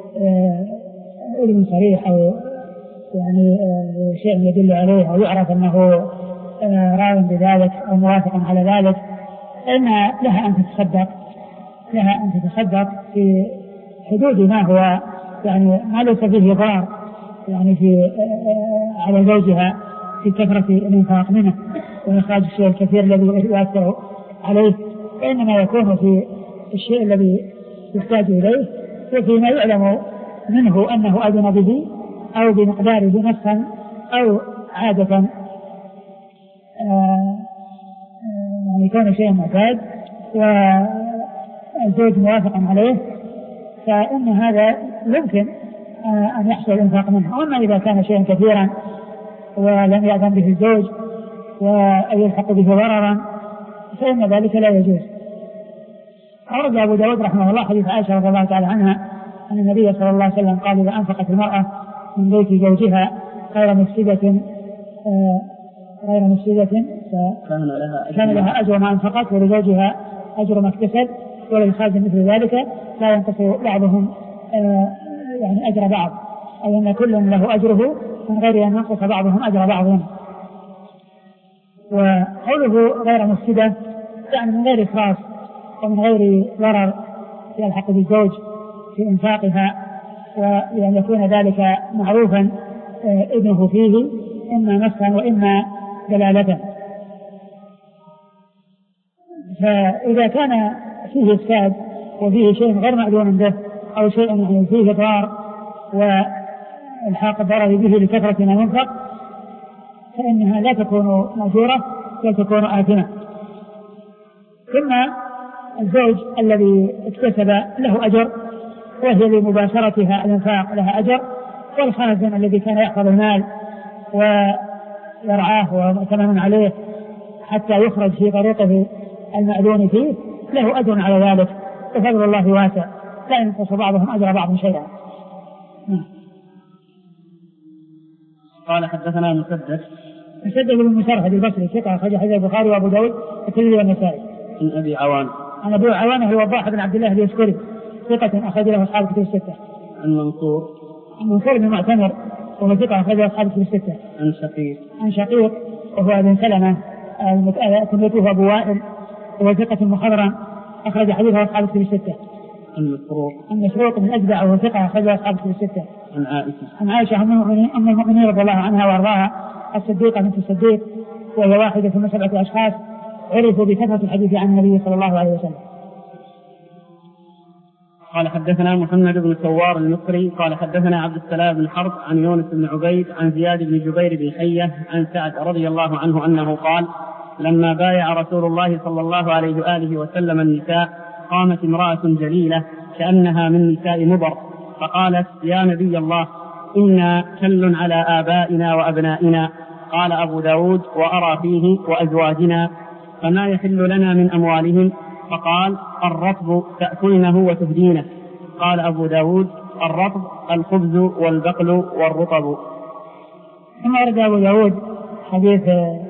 إذن صريح أو يعني شيء يدل عليه أو يعرف أنه راض بذلك أو موافق على ذلك فإن لها أن تتصدق لها أن تتصدق في حدود ما هو يعني ما ليس فيه ضرر يعني في على زوجها في كثرة الإنفاق منه وإخراج الشيء الكثير الذي يؤثر عليه، وإنما يكون في الشيء الذي يحتاج إليه وفيما يعلم منه أنه أذن به أو بمقداره نفسا أو عادة يعني يكون شيء معتاد والزوج موافق عليه، فإن هذا يمكن أن يحصل الإنفاق منه. وأما إذا كان شيئا كثيرا ولم يأذن به الزوج ويلحق به ضررا فإن ذلك لا يجوز. أورد أبو داود رحمه الله حديث عائشة رضي الله تعالى عنها أن النبي صلى الله عليه وسلم قال: إذا أنفقت المرأة من بيت زوجها غير مفسدة غير مفسدة كان لها كان لها أجر ما أنفقت ولزوجها أجر ما اكتسب وللخازن مثل ذلك، لا ينقص بعضهم يعني أجر بعض، أي أن كل له أجره من غير أن ينقص بعضهم أجر بعض. وقوله غير مفسدة يعني من غير إسراف ومن غير ضرر يلحق بالزوج في إنفاقها، وأن يكون ذلك معروفا ابنه فيه إما نصا وإما دلالة. فإذا كان فيه إفساد وفيه شيء غير معلوم به أو شيء يعني فيه ضرر والحاق الضرر به لكثرة ما ينفق فإنها لا تكون مأجورة بل تكون آثمة. ثم الزوج الذي اكتسب له أجر وهي لمباشرتها الإنفاق لها أجر، والخازن الذي كان يأخذ المال ويرعاه ومؤتمن عليه حتى يخرج في طريقه المأذون فيه له أجر على ذلك، وفضل الله واسع لا ينقص بعضهم أجر بعض شيئا. قال حدثنا مسدد مسدد بن مسرهد البصري ثقة أخرج حديث البخاري وأبو داود والترمذي والنسائي. عن أبي عوان عن أبي عوان هو الوضاح بن عبد الله اليشكري ثقة أخرج له أصحاب الكتب الستة. عن منصور عن منصور بن معتمر وهو ثقة أخرج له أصحاب الكتب الستة. عن شقيق عن شقيق وهو ابن سلمة كنيته أبو وائل وهو ثقة مخضرم أخرج حديثه أصحاب الكتب الستة. عن مسروق عن مسروق بن أجدع وهو ثقة أخرج له أصحاب الكتب الستة. عن عائشة عن عائشة أم المؤمنين رضي الله عنها وأرضاها الصديقة بنت الصديق، وهي واحدة من سبعة أشخاص عرفوا بكثرة الحديث عن النبي صلى الله عليه وسلم. قال حدثنا محمد بن سوار المصري قال حدثنا عبد السلام بن حرب عن يونس بن عبيد عن زياد بن جبير بن حية عن سعد رضي الله عنه أنه قال: لما بايع رسول الله صلى الله عليه وآله وسلم النساء قامت امرأة جليلة كأنها من نساء مضر فقالت: يا نبي الله إنا كل على آبائنا وأبنائنا. قال أبو داود: وأرى فيه وأزواجنا، فما يحل لنا من أموالهم؟ فقال: الرطب تأكلنه وتهدينه. قال أبو داود: الرطب الخبز والبقل والرطب. ثم ورد أبو داود حديث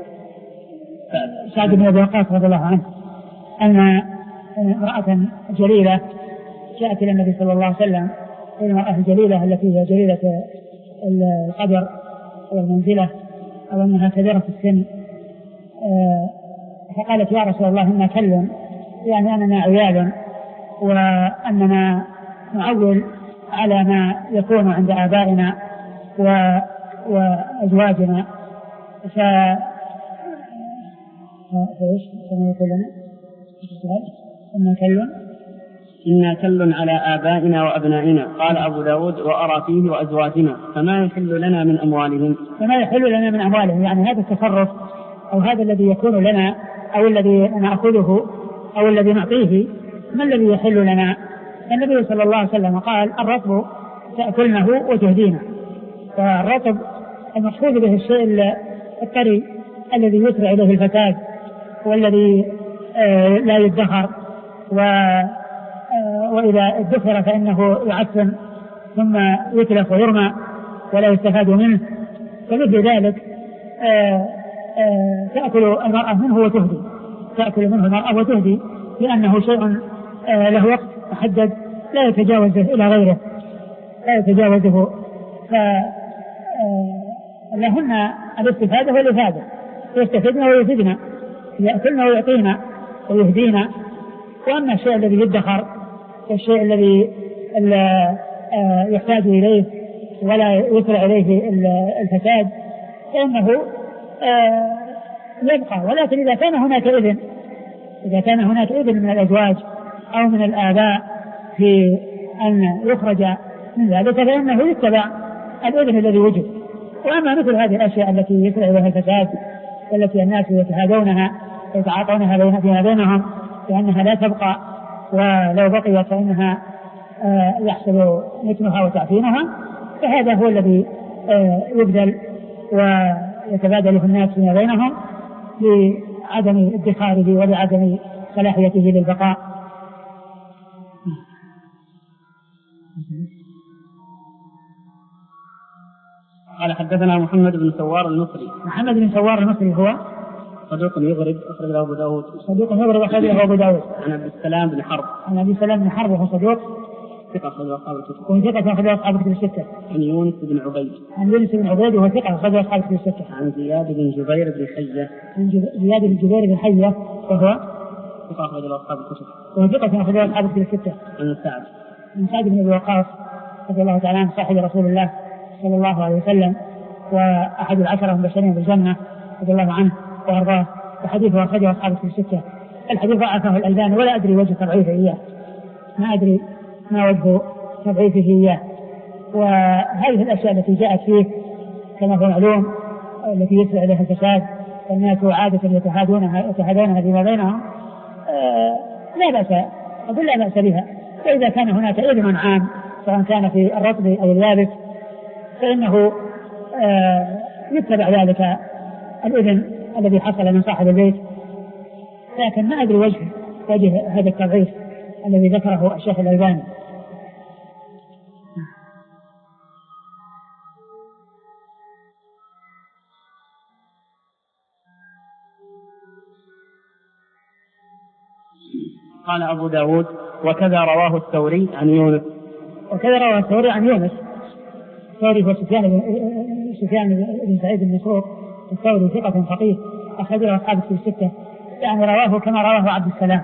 سعد بن أبي وقاص رضي الله عنه أن امرأة جليلة جاءت إلى النبي صلى الله عليه وسلم، المرأة الجليلة التي هي جليلة القدر والمنزلة أو أنها كبيرة السن، فقالت: يا رسول الله إنا كل، يعني أننا عيال وأننا نعول على ما يكون عند آبائنا وأزواجنا، ف فإيش يقول لنا؟ إنا كل إنا كل على آبائنا وأبنائنا. قال أبو داود: وأرى فيه وأزواجنا، فما يحل لنا من أموالهم؟ فما يحل لنا من أموالهم يعني هذا التصرف أو هذا الذي يكون لنا أو الذي نأخذه أو الذي نعطيه، ما الذي يحل لنا؟ النبي صلى الله عليه وسلم قال: الرطب تأكلنه وتهدينه. فالرطب المقصود به الشيء الطري الذي يسرع إليه الفساد والذي آه لا يدخر، و آه وإذا ادخر فإنه يعفن ثم يتلف ويرمى ولا يستفاد منه. فمثل ذلك آه آه تأكل المرأة منه وتهدي، تأكل منه المرأة وتهدي، لأنه شيء آه له وقت محدد لا يتجاوزه إلى غيره، لا يتجاوزه. فلهن الاستفادة والإفادة، يستفدنا ويفيدنا، يأكلنا ويعطينا ويهدينا. وأما الشيء الذي يدخر والشيء الذي يحتاج إليه ولا يسرع إليه الفساد فإنه يبقى. ولكن إذا كان هناك إذن إذا كان هناك إذن من الأزواج أو من الآباء في أن يخرج من ذلك فإنه يتبع الإذن الذي وجد. وأما مثل هذه الأشياء التي يسرع بها الفساد والتي الناس يتهادونها ويتعاطونها فيما بينهم لأنها لا تبقى، ولو بقيت فإنها يحصل نتنها وتعفينها، فهذا هو الذي يبذل ويتبادل الناس فيما بينهم لعدم ادخاره ولعدم صلاحيته للبقاء. قال حدثنا محمد بن سوار المصري. محمد بن سوار المصري هو صدوق يغرب أخرج له أبو داود. صدوق يغرب أخرج له أبو داود. عن عبد السلام بن حرب. عن عبد السلام بن حرب وهو صدوق ثقة أخرج له أصحاب الكتب. وثقة أخرج له أصحاب الكتب الستة. عن يونس بن عبيد. عن يونس بن عبيد وهو ثقة أخرج له أصحاب الكتب الستة. عن زياد بن جبير بن حية. عن زياد بن جبير بن حية وهو ثقة أخرج له أصحاب الكتب. وهو ثقة أخرج له أصحاب الكتب الستة. عن سعد. عن سعد بن أبي وقاص رضي الله تعالى عنه صاحب رسول الله صلى الله عليه وسلم وأحد العشرة المبشرين بالجنة رضي الله عنه وأرضاه، وحديثه أخرجه أصحاب الكتب الستة. الحديث ضعفه الألباني ولا أدري وجه تضعيفه إياه، ما أدري ما وجه تضعيفه إياه. وهذه الأشياء التي جاءت فيه كما هو معلوم التي يسرع لها الفساد والناس عادة يتهادونها يتهادونها فيما بينهم آه لا بأس أقول لا بأس بها. وإذا كان هناك إذن عام سواء كان في الرطب أو اليابس فإنه آه يتبع ذلك الإذن الذي حصل من صاحب البيت. لكن ما أدري وجه وجه هذا التضعيف الذي ذكره الشيخ الألباني. قال أبو داود وكذا رواه الثوري عن يونس. وكذا رواه الثوري عن يونس. الثوري هو سفيان بن سفيان بن سعيد بن مسروق الثوري ثقة فقيه أخرجه أصحاب الكتب الستة، يعني رواه كما رواه عبد السلام.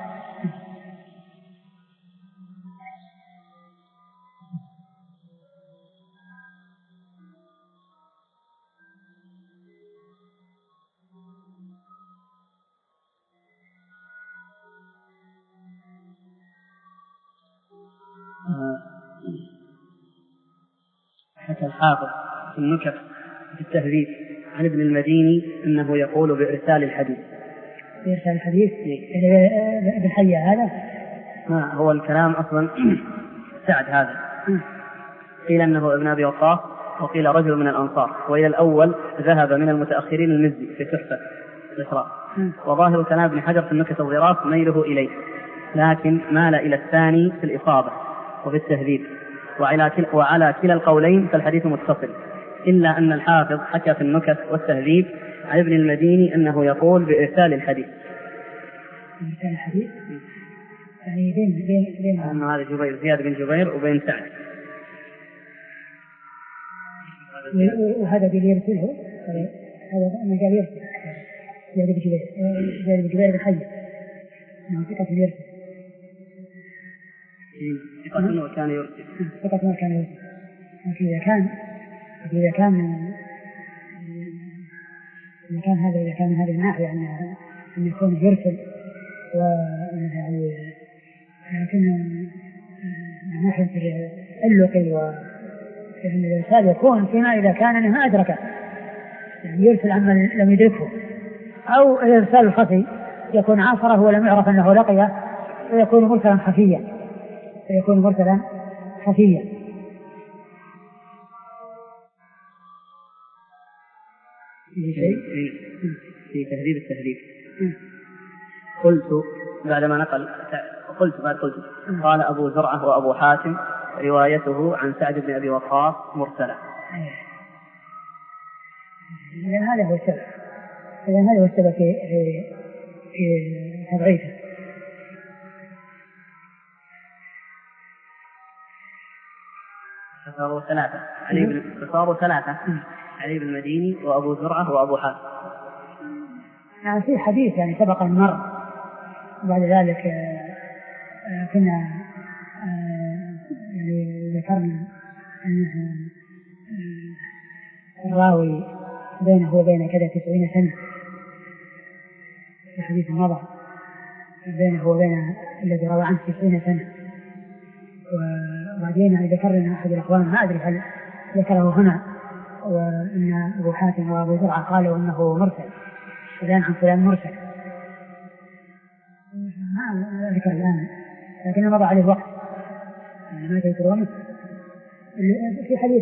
حكى الحافظ في النكت في التهذيب عن ابن المديني أنه يقول بإرسال الحديث. بإرسال الحديث بالحية هذا؟ ما هو الكلام أصلا سعد هذا. قيل أنه ابن أبي وقاص وقيل رجل من الأنصار، وإلى الأول ذهب من المتأخرين المزي في تحفة الإسراء، وظاهر كلام ابن حجر في النكت الظراف ميله إليه، لكن مال إلى الثاني في الإصابة وفي التهذيب، وعلى كلا القولين فالحديث متصل، إلا أن الحافظ حكى في النكت والتهذيب عن ابن المديني أنه يقول بإرسال الحديث. إرسال الحديث يعني بين بين بين أنه هذا جبير زياد بن جبير وبين سعد. وهذا اللي يرسله هذا من قال يرسل زياد بن جبير زياد بن جبير بالحي من ثقة يرسل. ثقة وكان يرسل. ثقة وكان يرسل. لكن إذا كان إذا كان إذا كان هذا إذا كان هذه الناحية أن أن يكون يرسل وأنه يعني لكن من ناحية اللقي وأن الإرسال يكون فيما إذا كان أنه ما أدركه يعني يرسل عمن لم يدركه، أو الإرسال الخفي يكون عاصره ولم يعرف أنه لقيه ويكون مرسلا خفيا فيكون مرسلا خفيا. في في تهذيب التهذيب قلت بعدما نقل قلت بعد قلت قال أبو زرعة وأبو حاتم روايته عن سعد بن أبي وقاص مرسلة. إذن هذا هو السبب إذن هذا هو السبب في في تضعيفه. فصاروا ثلاثة علي بن فصاروا ثلاثة علي بن المديني وأبو زرعة وأبو حاتم. يعني في حديث يعني سبق المر وبعد ذلك كنا يعني ذكرنا أنه الراوي بينه وبين كذا تسعين سنة في حديث مضى بينه وبين الذي روى عنه تسعين سنة. وبعدين ذكر لنا أحد الأخوان ما أدري هل ذكره هنا وإن أبو حاتم وأبو زرعة قالوا إنه مرسل فلان عن فلان مرسل ما ذكر الآن لكن مضى عليه وقت ما تذكرونه. في حديث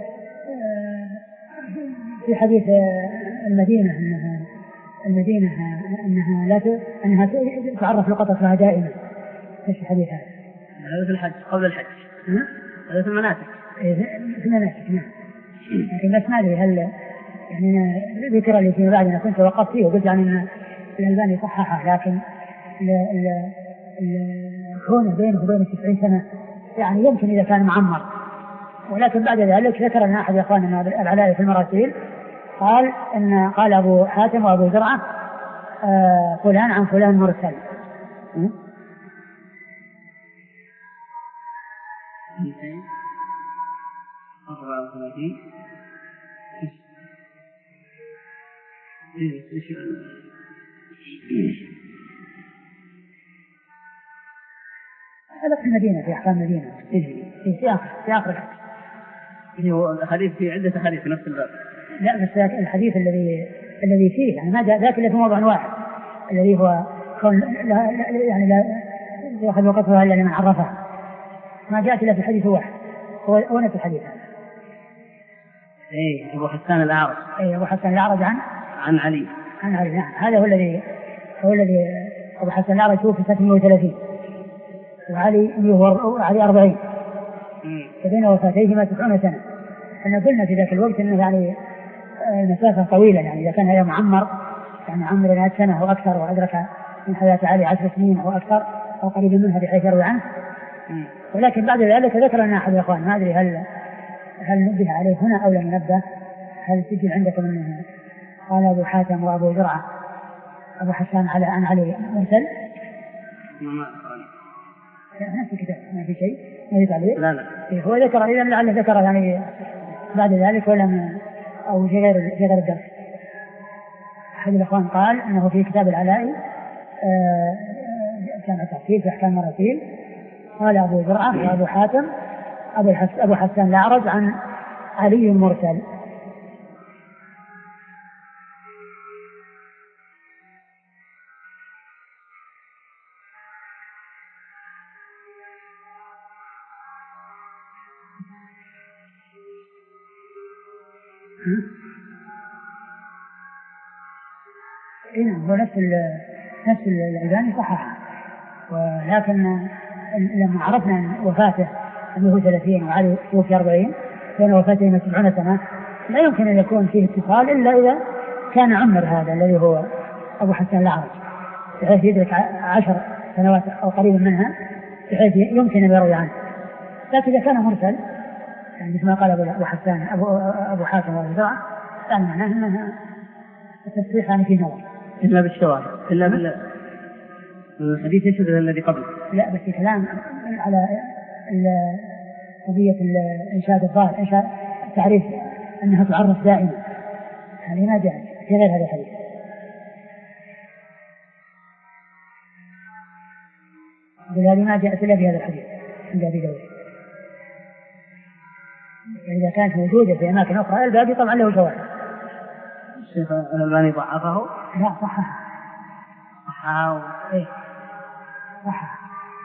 في حديث المدينة أنها المدينة أنها لا أنها تعرف لقطة لها دائما. إيش الحديث هذا؟ هذا في الحج قبل الحج. هذا في المناسك. في المناسك نعم. لكن بس ما أدري هل يعني ذكر لي فيما بعد أنا كنت وقفت فيه وقلت يعني أن الألباني صححه لكن كونه بينه وبين تسعين سنة يعني يمكن إذا كان معمر. ولكن بعد ذلك ذكر لنا أحد إخواننا العلاء في المراسيل قال إن قال أبو حاتم وأبو زرعة آه فلان عن فلان مرسل. هذا في المدينة في أحكام المدينة في سياق سياق الحديث. هو الحديث في عدة حديث في نفس الباب. لا بس الحديث الذي الذي فيه يعني ما جاء ذاك اللي في موضوع واحد الذي هو كون لا يعني لا يأخذ وقتها إلا لمن عرفه ما جاءت إلا في حديث واحد هو نفس الحديث. إيه أبو حسان الأعرج. إيه أبو حسان الأعرج عن عن علي عن علي نعم. هذا هو الذي هو الذي أبو حسان الأعرج توفي سنة مئة وثلاثين وعلي علي أربعين فبين وفاتيهما تسعون سنة. احنا قلنا في ذاك الوقت انه يعني مسافة طويلة يعني اذا كان هذا معمر يعني عمر مئة سنة او اكثر وادرك من حياة علي عشر سنين او اكثر او قريب منها بحيث يروي عنه. ولكن بعد ذلك ذكر لنا احد الاخوان ما ادري هل هل نبه عليه هنا او لم ننبه. هل سجل عندكم انه قال ابو حاتم وابو زرعة ابو حسان على عن علي مرسل؟ نفس الكتاب ما في شيء ما يتعلق. لا لا هو ذكر إذا لعله ذكر يعني بعد ذلك ولم أو في غير في غير الدرس. أحد الأخوان قال أنه في كتاب العلاء كان تحقيق في أحكام المراسيل قال أبو زرعة وأبو حاتم أبو الحس أبو حسان الأعرج عن علي مرسل. إيه هو نفس نفس الألباني صححه. ولكن لما عرفنا وفاته أنه هو ثلاثين وعلي توفي أربعين كان وفاته سبعون سنة لا يمكن أن يكون فيه اتصال إلا إذا كان عمر هذا الذي هو أبو حسان الأعرج بحيث يدرك عشر سنوات أو قريبا منها بحيث يمكن أن يروي عنه. لكن إذا كان مرسل يعني مثل ما قال أبو حسان أبو, أبو حاتم وأبو زرعة يعني معناه أنها التصريح يعني في نظر إلا بالشواهد إلا بالحديث يشهد الذي قبله. لا بس كلام على قضية الإنشاد الظاهر إنشاء تعريف أنها تعرف دائما هذه ما جاءت في غير هذا الحديث. هذه ما جاءت إلا في هذا الحديث عند أبي داود. إذا كانت موجودة في أماكن أخرى الباقي طبعا له شواهد. الشيخ الألباني ضعفه؟ لا صححه. صححه إيه صححه.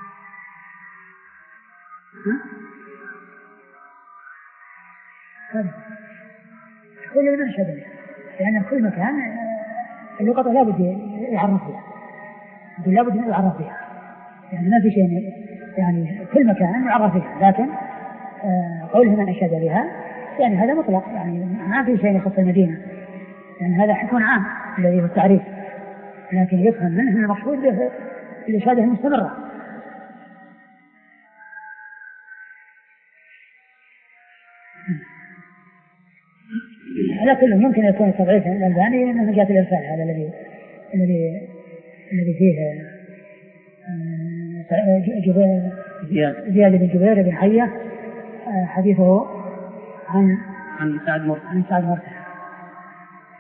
كل المنشد لأن كل مكان اللغة لا بد يعرف بها لا بد يعرف بها يعني ما في شيء يعني كل مكان يعرف بها. لكن قوله من أشهد بها يعني هذا مطلق يعني ما في شيء يخص المدينة يعني هذا حكم عام الذي هو التعريف لكن يفهم منه المقصود به الإشادة المستمرة. على كل يمكن يكون التضعيف الألباني من جهة الإرسال هذا الذي الذي الذي فيه زياد بن جبير بن حية حديثه عن عن سعد مرسل عن سعد مرسل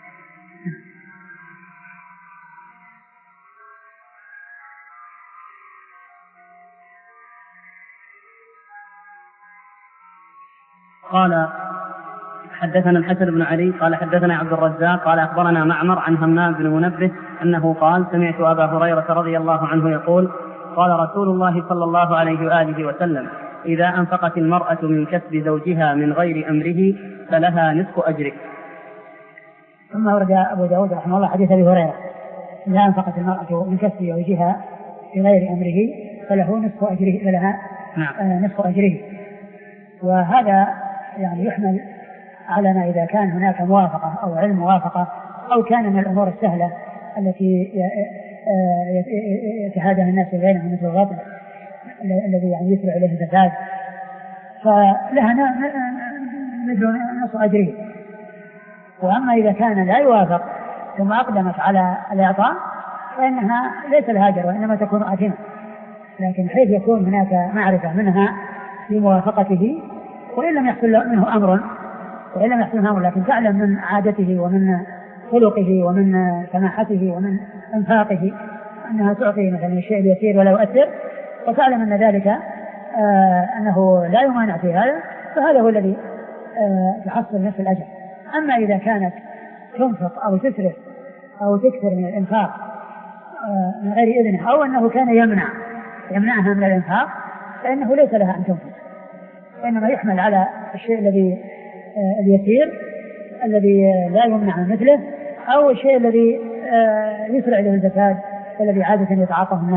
قال حدثنا الحسن بن علي قال حدثنا عبد الرزاق قال أخبرنا معمر عن همام بن منبه أنه قال سمعت أبا هريرة رضي الله عنه يقول قال رسول الله صلى الله عليه وآله وسلم إذا أنفقت المرأة من كسب زوجها من غير أمره فلها نصف أجره. ثم ورد أبو داود رحمه الله حديث أبي هريرة إذا أنفقت المرأة من كسب زوجها بغير أمره فله نصف أجره فلها نعم. نصف أجره. وهذا يعني يحمل على ما إذا كان هناك موافقة أو علم موافقة أو كان من الأمور السهلة التي يتهادى الناس بينهم مثل الغضب الذي يعني يسرع إليه الفساد فلها مثل نصف أجره. وأما إذا كان لا يوافق ثم أقدمت على الإعطاء فإنها ليس لها أجر وإنما تكون آثمة. لكن حيث يكون هناك معرفة منها بموافقته وإن لم يحصل منه أمر وإن لم يحصل منه أمر لكن تعلم من عادته ومن خلقه ومن سماحته ومن انفاقه أنها تعطي مثلا الشيء اليسير ولا يؤثر وتعلم أن ذلك آه أنه لا يمانع في هذا فهذا هو الذي آه تحصل نفس الأجر. أما إذا كانت تنفق أو تسرف أو تكثر من الإنفاق آه من غير إذنه أو أنه كان يمنع يمنعها من الإنفاق فإنه ليس لها أن تنفق وإنما يحمل على الشيء الذي آه اليسير الذي لا يمنع مثله أو الشيء الذي آه يسرع له الفساد الذي عادة يتعاطاه الناس.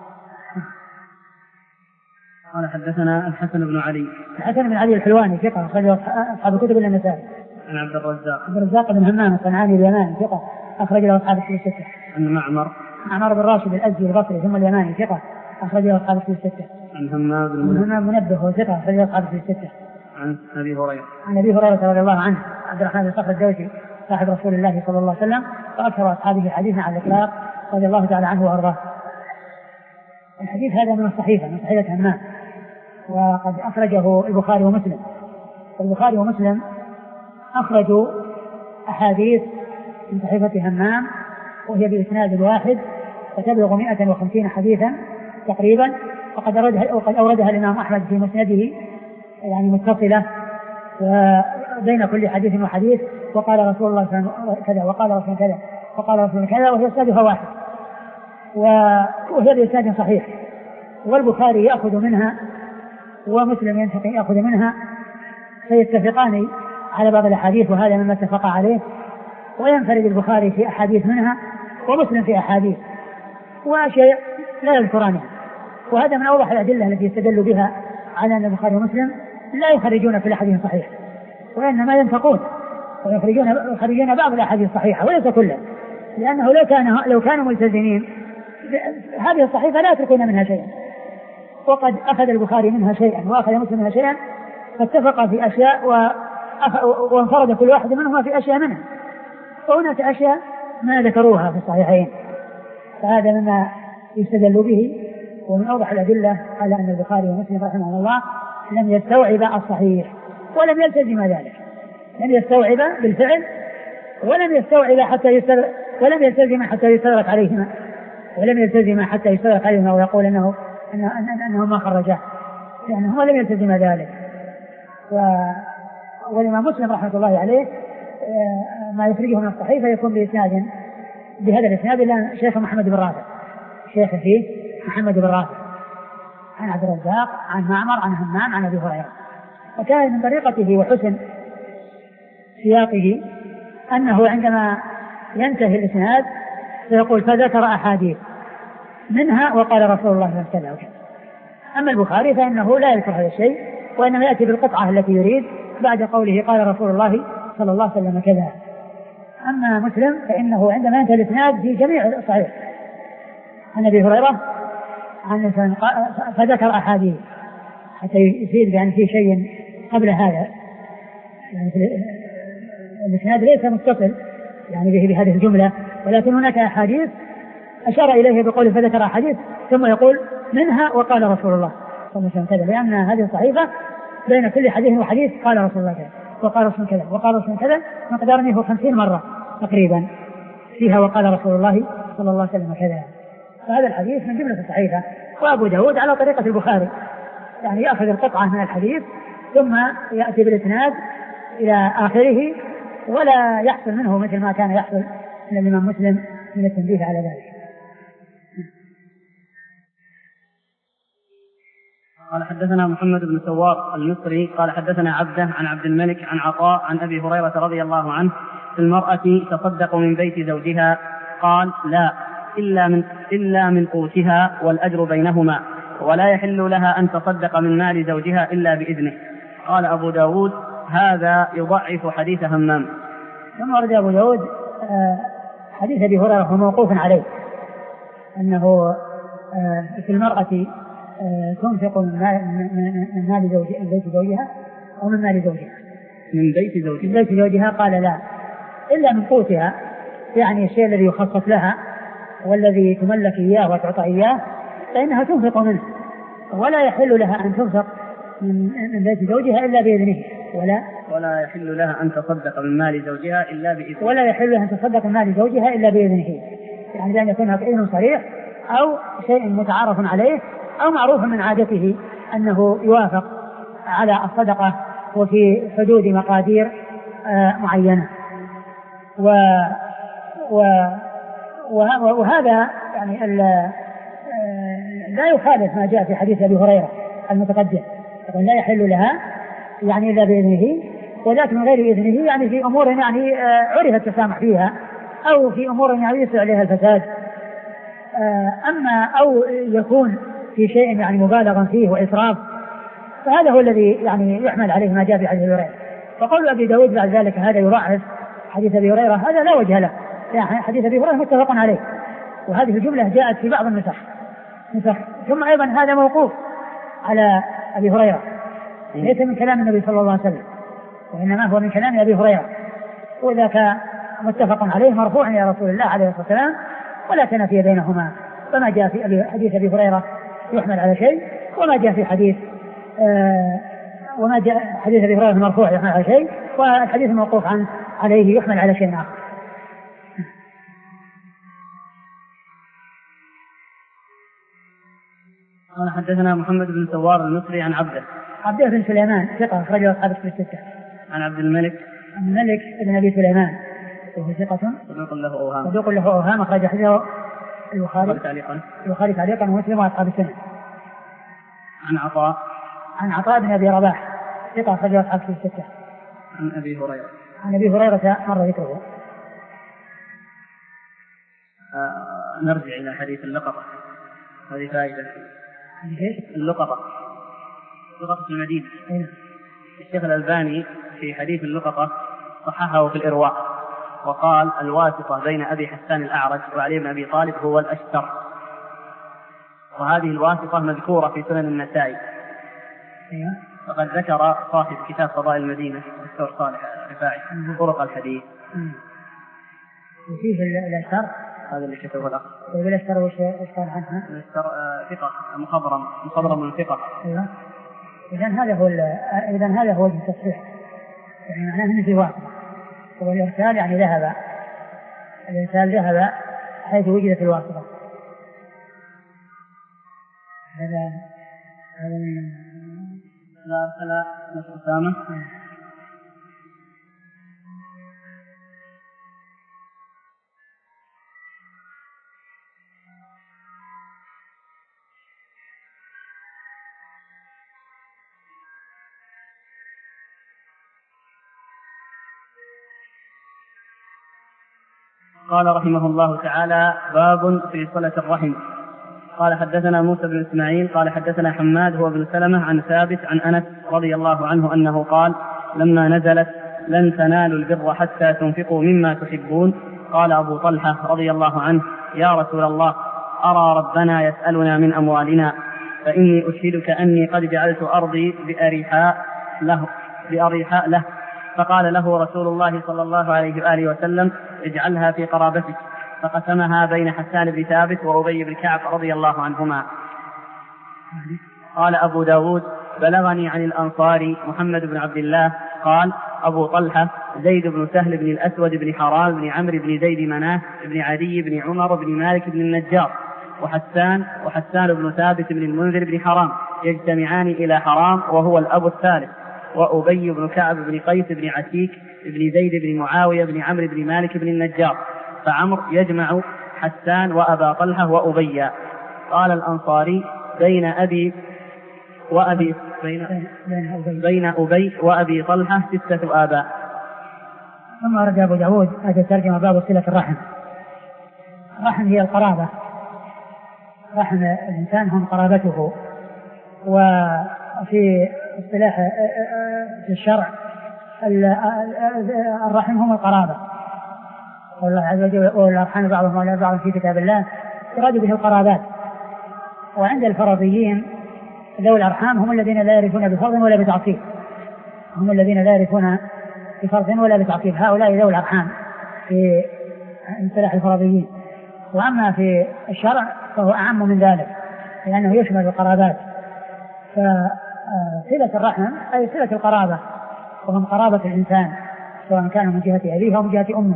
قال حدثنا الحسن بن علي الحسن بن علي الحلواني ثقة أخرج أصحاب الكتب إلا النسائي. عن عبد الرزاق عبد الرزاق بن همام الصنعاني اليماني ثقة أخرج له أصحاب الكتب الستة. عن معمر معمر بن راشد الأزدي البصري ثم اليماني ثقة أخرج له أصحاب الكتب الستة. عن همام بن منبه همام منبه ثقة أخرج له أصحاب الكتب الستة. عن أبي هريرة عن أبي هريرة رضي الله عنه عبد الرحمن بن صخر الدوسي صاحب رسول الله صلى الله عليه وسلم وأكثر أصحابه حديثا على الإطلاق رضي الله تعالى عنه وأرضاه. الحديث هذا من الصحيفة من صحيفة همام وقد أخرجه البخاري ومسلم. البخاري ومسلم أخرجوا أحاديث من صحيفة همام وهي بإسناد واحد وتبلغ مئة وخمسين حديثا تقريبا وقد أوردها, وقد أوردها الإمام أحمد في مسنده يعني متصلة وبين كل حديث وحديث وقال رسول الله كذا وقال رسول كذا وقال رسول كذا وهي إسنادها واحد وهي بإسناد صحيح. والبخاري يأخذ منها ومسلم يأخذ منها فيتفقان على بعض الأحاديث وهذا مما اتفق عليه وينفرد البخاري في أحاديث منها ومسلم في أحاديث وشيء لا يذكرانها. وهذا من أوضح الأدلة التي يستدل بها على أن البخاري ومسلم لا يخرجون في الأحاديث الصحيحة وإنما ينفقون ويخرجون يخرجون بعض الأحاديث الصحيحة وليس كلها لأنه لو كان لو كانوا ملتزمين هذه الصحيفة لا يتركون منها شيئا. وقد أخذ البخاري منها شيئا وأخذ مسلم منها شيئا فاتفق في أشياء وانفرد كل واحد منهما في أشياء منها وهناك أشياء ما ذكروها في الصحيحين. فهذا مما يستدل به ومن أوضح الأدلة على أن البخاري ومسلم رحمه الله لم يستوعب الصحيح ولم يلتزم ذلك لم يستوعب بالفعل ولم يستوعب حتى يستدرك ولم يلتزم حتى يستدرك عليهما ولم يلتزم حتى يستدرك عليهما ويقول أنه أنه, أنه ما خرجه لأنه هو لم يلتزم ذلك. والإمام مسلم رحمة الله عليه ما يخرجه من الصحيفة يكون بإسناد بهذا الإسناد إلى شيخ محمد بن رافع شيخ فيه محمد بن رافع عن عبد الرزاق عن معمر عن همام عن أبي هريرة. وكان من طريقته وحسن سياقه أنه عندما ينتهي الإسناد فيقول فذكر أحاديث منها وقال رسول الله صلى الله عليه وسلم. أما البخاري فإنه لا يذكر هذا الشيء وإنما يأتي بالقطعة التي يريد بعد قوله قال رسول الله صلى الله عليه وسلم كذا. أما مسلم فإنه عندما ينتهي الإسناد في جميع الصحيح عن أبي هريرة عن فذكر أحاديث حتى يفيد بأن في شيء قبل هذا يعني الإسناد ليس متصل يعني به بهذه الجملة ولكن هناك أحاديث أشار إليه بقوله فذكر أحاديث ثم يقول منها وقال رسول الله صلى الله عليه وسلم كذا لأن هذه الصحيفة بين كل حديث وحديث قال رسول الله كذا وقال رسول كذا وقال رسول كذا مقدار منه خمسين مرة تقريبا فيها وقال رسول الله صلى الله عليه وسلم كذا. فهذا الحديث من جملة الصحيفة. وأبو داود على طريقة البخاري يعني يأخذ القطعة من الحديث ثم يأتي بالإسناد إلى آخره، ولا يحصل منه مثل ما كان يحصل من الإمام مسلم من التنبيه على ذلك. قال حدثنا محمد بن سوار المصري قال حدثنا عبده عن عبد الملك عن عطاء عن أبي هريرة رضي الله عنه في المرأة تصدق من بيت زوجها، قال لا إلا من, إلا من قوتها والأجر بينهما، ولا يحل لها أن تصدق من مال زوجها إلا بإذنه. قال أبو داود هذا يضعف حديث همام. ثم ورد أبو داود حديث أبي هريرة موقوف عليه أنه في المرأة تنفق من مال بيت زوجها أو من مال زوجها من بيت زوجها من بيت زوجها قال لا إلا من قوتها، يعني الشيء الذي يخصص لها والذي تملك إياه وتعطى إياه فإنها تنفق منه، ولا يحل لها أن تنفق من بيت زوجها إلا بإذنه، ولا ولا يحل لها أن تصدق من مال زوجها إلا بإذنه ولا يحل لها أن تصدق من مال زوجها إلا بإذنه، يعني بأن يكون هناك إذن صريح أو شيء متعارف عليه أو معروف من عادته أنه يوافق على الصدقة وفي حدود مقادير معينة. و و وهذا يعني لا يخالف ما جاء في حديث أبي هريرة المتقدم، لا يحل لها يعني إلا بإذنه، ولكن من غير إذنه يعني في أمور يعني عرف التسامح فيها أو في أمور يعني يسرع عليها الفساد. أما أو يكون في شيء يعني مبالغا فيه وإسراف فهذا هو الذي يعني يحمل عليه ما جاء في حديث أبي هريرة. فقول أبي داود بعد ذلك هذا يضعف حديث أبي هريرة هذا لا وجه له، يعني حديث أبي هريرة متفق عليه، وهذه الجملة جاءت في بعض النسخ نسخ. ثم أيضا هذا موقوف على أبي هريرة ليس من كلام النبي صلى الله عليه وسلم، وإنما هو من كلام أبي هريرة، وإذا كان متفق عليه مرفوع إلى رسول الله عليه الصلاة والسلام ولا تنافي بينهما، فما جاء في حديث أبي هريرة يحمل على شيء، وما جاء في حديث آه وما جاء حديث أبي هريرة مرفوع يحمل على شيء، والحديث الموقوف عن عليه يحمل على شيء آخر. قال حدثنا محمد بن سوار المصري عن عبده عبده بن سليمان ثقة أخرجه أصحاب الكتب الستة. عن عبد الملك عن الملك بن أبي سليمان وهو ثقة صدوق له أوهام صدوق له أوهام أخرج حديثه البخاري تعليقا البخاري تعليقا ومسلم وأصحاب السنة. عن عطاء عن عطاء بن أبي رباح ثقة أخرجه أصحاب الكتب الستة. عن أبي هريرة عن أبي هريرة مر ذكره. آه نرجع إلى حديث اللقطة، هذه فائدة. اللقطة لقطة المدينة. إيه؟ الشيخ الألباني في حديث اللقطة صححه في الإرواء وقال الواسطة بين أبي حسان الأعرج وعلي بن أبي طالب هو الأشتر، وهذه الواسطة مذكورة في سنن النسائي. إيه؟ فقد ذكر صاحب كتاب فضائل المدينة الدكتور صالح الرفاعي طرق الحديث. وفيه الأشتر هذا اللي كتبه الأخ. والأشتر وش قال عنها؟ الأشتر ثقة مخضرم مخضرم من ثقة. أيوة. إذن هذا هو إذن هذا هو وجه التصحيح، يعني معناه إنه في واحد، والإرسال يعني ذهب الإرسال ذهب حيث وجدت الواسطة. هذا هذا من لا لا نص أسامة. قال رحمه الله تعالى باب في صلة الرحم. قال حدثنا موسى بن إسماعيل قال حدثنا حماد هو بن سلمة عن ثابت عن أنس رضي الله عنه أنه قال لما نزلت لن تنالوا البر حتى تنفقوا مما تحبون قال أبو طلحة رضي الله عنه يا رسول الله أرى ربنا يسألنا من أموالنا فإني أشهدك أني قد جعلت أرضي بأريحاء له, بأريحاء له فقال له رسول الله صلى الله عليه وآله وسلم اجعلها في قرابتك فقسمها بين حسان بن ثابت وأبي بن كعب رضي الله عنهما. قال أبو داود بلغني عن الأنصاري محمد بن عبد الله قال أبو طلحة زيد بن سهل بن الأسود بن حرام بن عمرو بن زيد مناه بن عدي بن عمر بن مالك بن النجار وحسان وحسان بن ثابت بن المنذر بن حرام يجتمعان إلى حرام وهو الأب الثالث وأبي بن كعب بن قيس بن عتيك بن زيد بن معاوية بن عمرو بن مالك بن النجار، فعمرو يجمع حسان وأبا طلحة وأبي. قال الأنصاري بين أبي وأبي بين, بين أبي وأبي طلحة ستة آباء. ثم ورد أبو داود هذا ترجمة باب صلة الرحم. الرحم هي القرابة، رحم الإنسان هم قرابته، وفي اصطلاح في الشرع الرحم هم القرابة، والله عز وجل والأرحام بعضهم أولى بعض في كتاب الله، يراد به القرابات. وعند الفرضيين ذوي الأرحام هم الذين لا يرثون بفرض ولا بتعصيب، هم الذين لا يرثون بفرض ولا بتعصيب، هؤلاء ذوي الأرحام في اصطلاح الفرضيين. وأما في الشرع فهو أعم من ذلك لأنه يشمل القرابات. فصلة الرحم أي صلة القرابة، وهم قرابة الإنسان سواء كانوا من جهة أبيه أو من جهة أمه.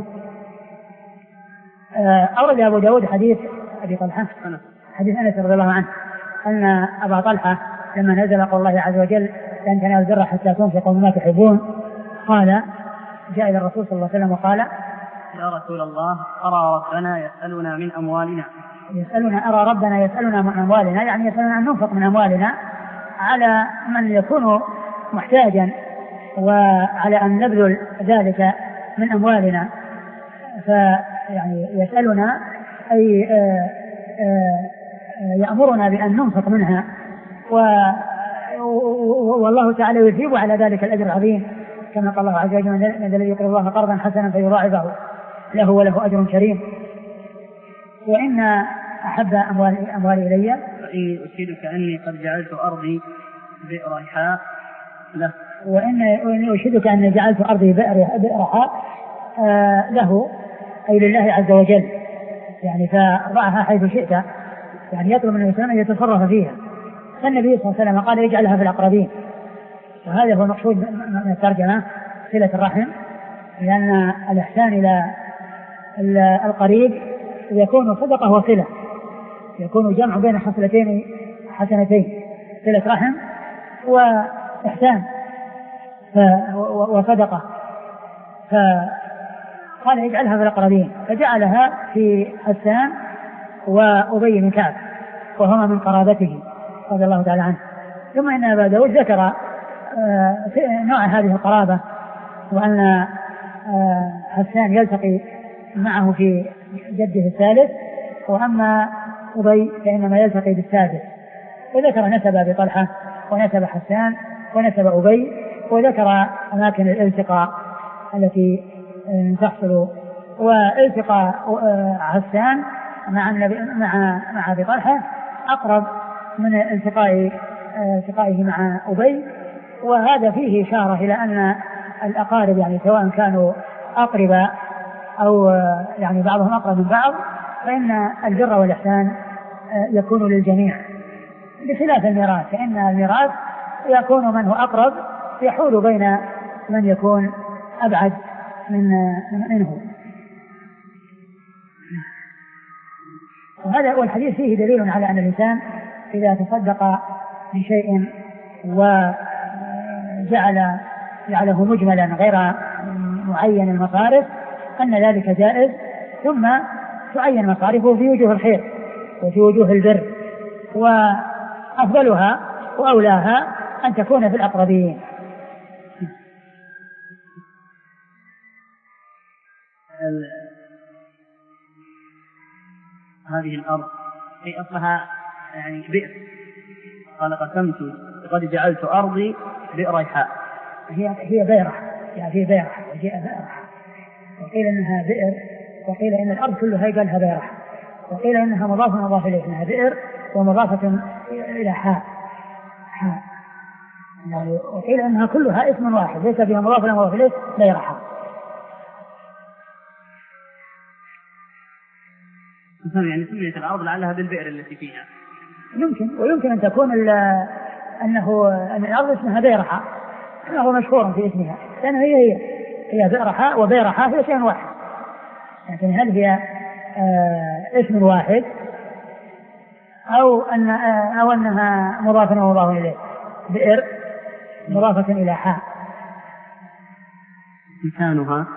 أورد أبو داود حديث أبي طلحة حديث أنس رضي الله عنه أن أبا طلحة لما نزل قول الله عز وجل لن تنالوا البر حتى تنفقوا مما تحبون، قال جاء إلى الرسول صلى الله عليه وسلم وقال يا رسول الله أرى ربنا يسألنا من أموالنا يسألنا أرى ربنا يسألنا من أموالنا، يعني يسألنا أن ننفق من أموالنا على من يكون محتاجا وعلى أن نبذل ذلك من أموالنا. فيعني يسألنا أي آآ آآ يأمرنا بأن ننفق منها، والله تعالى يثيب على ذلك الأجر العظيم كما قال الله عز وجل من الذي يقرض الله قرضا حسنا فيضاعفه له وله أجر كريم. وإن أحب أموالي, أموالي إلي فإني أشهدك أني قد جعلت أرضي بئر رحاء له وإني أشهدك أني جعلت أرضي بئر رحاء آه له أي لله عز وجل، يعني فضعها حيث شئت، يعني يطلب من الإنسان أن يتصرف فيها. فالنبي صلى الله عليه وسلم قال يجعلها في الأقربين، وهذا هو المقصود من الترجمة صلة الرحم، لأن الإحسان إلى القريب يكون صدقة وصلة، يكون جمع بين خصلتين حسنتين، صلة رحم وإحسان وصدقة. فقال يجعلها في الأقربين، فجعلها في حسان وأبي بن كعب وهما من قرابته رضي الله تعالى عنه. ثم إن أبا داود ذكر نوع هذه القرابة، وأن حسان يلتقي معه في جده الثالث، وأما أبي فإنما يلتقي بالسادس. وذكر نسب أبي طلحة ونسب حسان ونسب أبي، وذكر أماكن الالتقاء التي تحصل. والتقاء حسان مع مع مع أبي طلحة أقرب من التقاء التقائه مع أبي، وهذا فيه إشارة إلى أن الأقارب يعني سواء كانوا أقربا أو يعني بعضهم أقرب من بعض، فإن البر والإحسان يكون للجميع، بخلاف الميراث، فإن الميراث يكون من هو أقرب يحول بين من يكون أبعد من منه. وهذا والحديث فيه دليل على أن الإنسان إذا تصدق بشيء وجعل جعله مجملا غير معين المصارف أن ذلك جائز، ثم تعين مصارفه في وجوه الخير وفي وجوه البر، وأفضلها وأولاها أن تكون في الأقربين. هذه الأرض هي أصلها يعني بئر، قال قسمت قد جعلت أرضي بئر رحاء، هي هي بئر، يعني في بئر وجاء بئر، وقيل إنها بئر، وقيل إن الأرض كلها يقالها بئر، وقيل إنها مضافة مضاف إليه، إنها بئر ومضافة إلى حاء حاء يعني، وقيل إنها كلها اسم واحد ليس فيها مضاف ولا مضاف إليه بئر حاء. يعني سميت الأرض لعلها بالبئر التي فيها، يمكن، ويمكن أن تكون أنه أن الأرض اسمها بيرحاء، أنه مشهور في اسمها، لأن هي هي هي بئرحاء وبيرحاء هي شيء واحد، لكن هل هي آه اسم واحد أو أن آه أو أنها مضاف ومضاف إليه؟ بئر مضافة إلى حاء. لسانها.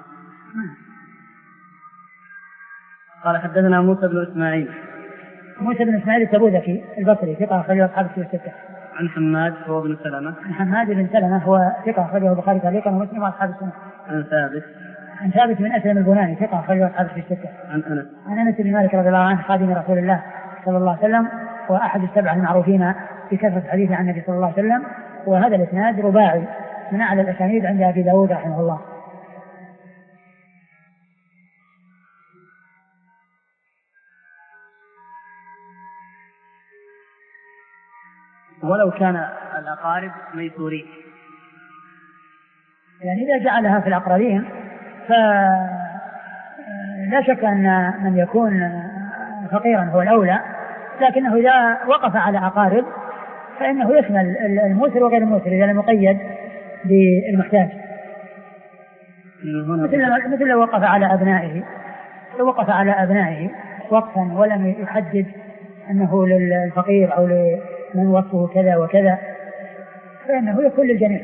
قال حدثنا موسى بن إسماعيل. موسى بن إسماعيل التبوذكي البصري ثقة أخرجه أصحاب الكتب الستة. عن حماد هو بن سلمة. عن حماد بن سلمة هو ثقة أخرجه البخاري تعليقا ومسلم وأصحاب السنة. عن ثابت. عن ثابت بن أسلم البناني ثقة أخرجه أصحاب الكتب الستة. عن أنس. عن أنس بن مالك رضي الله عنه خادم رسول الله صلى الله عليه وسلم وأحد السبعة المعروفين بكثرة الحديث عن النبي صلى الله عليه وسلم. وهذا الإسناد رباعي من أعلى الأسانيد عند أبي داود رحمه الله. ولو كان الأقارب ميسورين، يعني إذا جعلها في الأقربين فلا شك أن من يكون فقيرا هو الأولى، لكنه إذا وقف على أقارب فإنه يشمل الموسر وغير الموسر إذا لم يقيد بالمحتاج. مثل مثل لو وقف على أبنائه لو وقف على أبنائه وقفا ولم يحدد أنه للفقير أو لمن وصفه كذا وكذا فإنه يكون للجميع.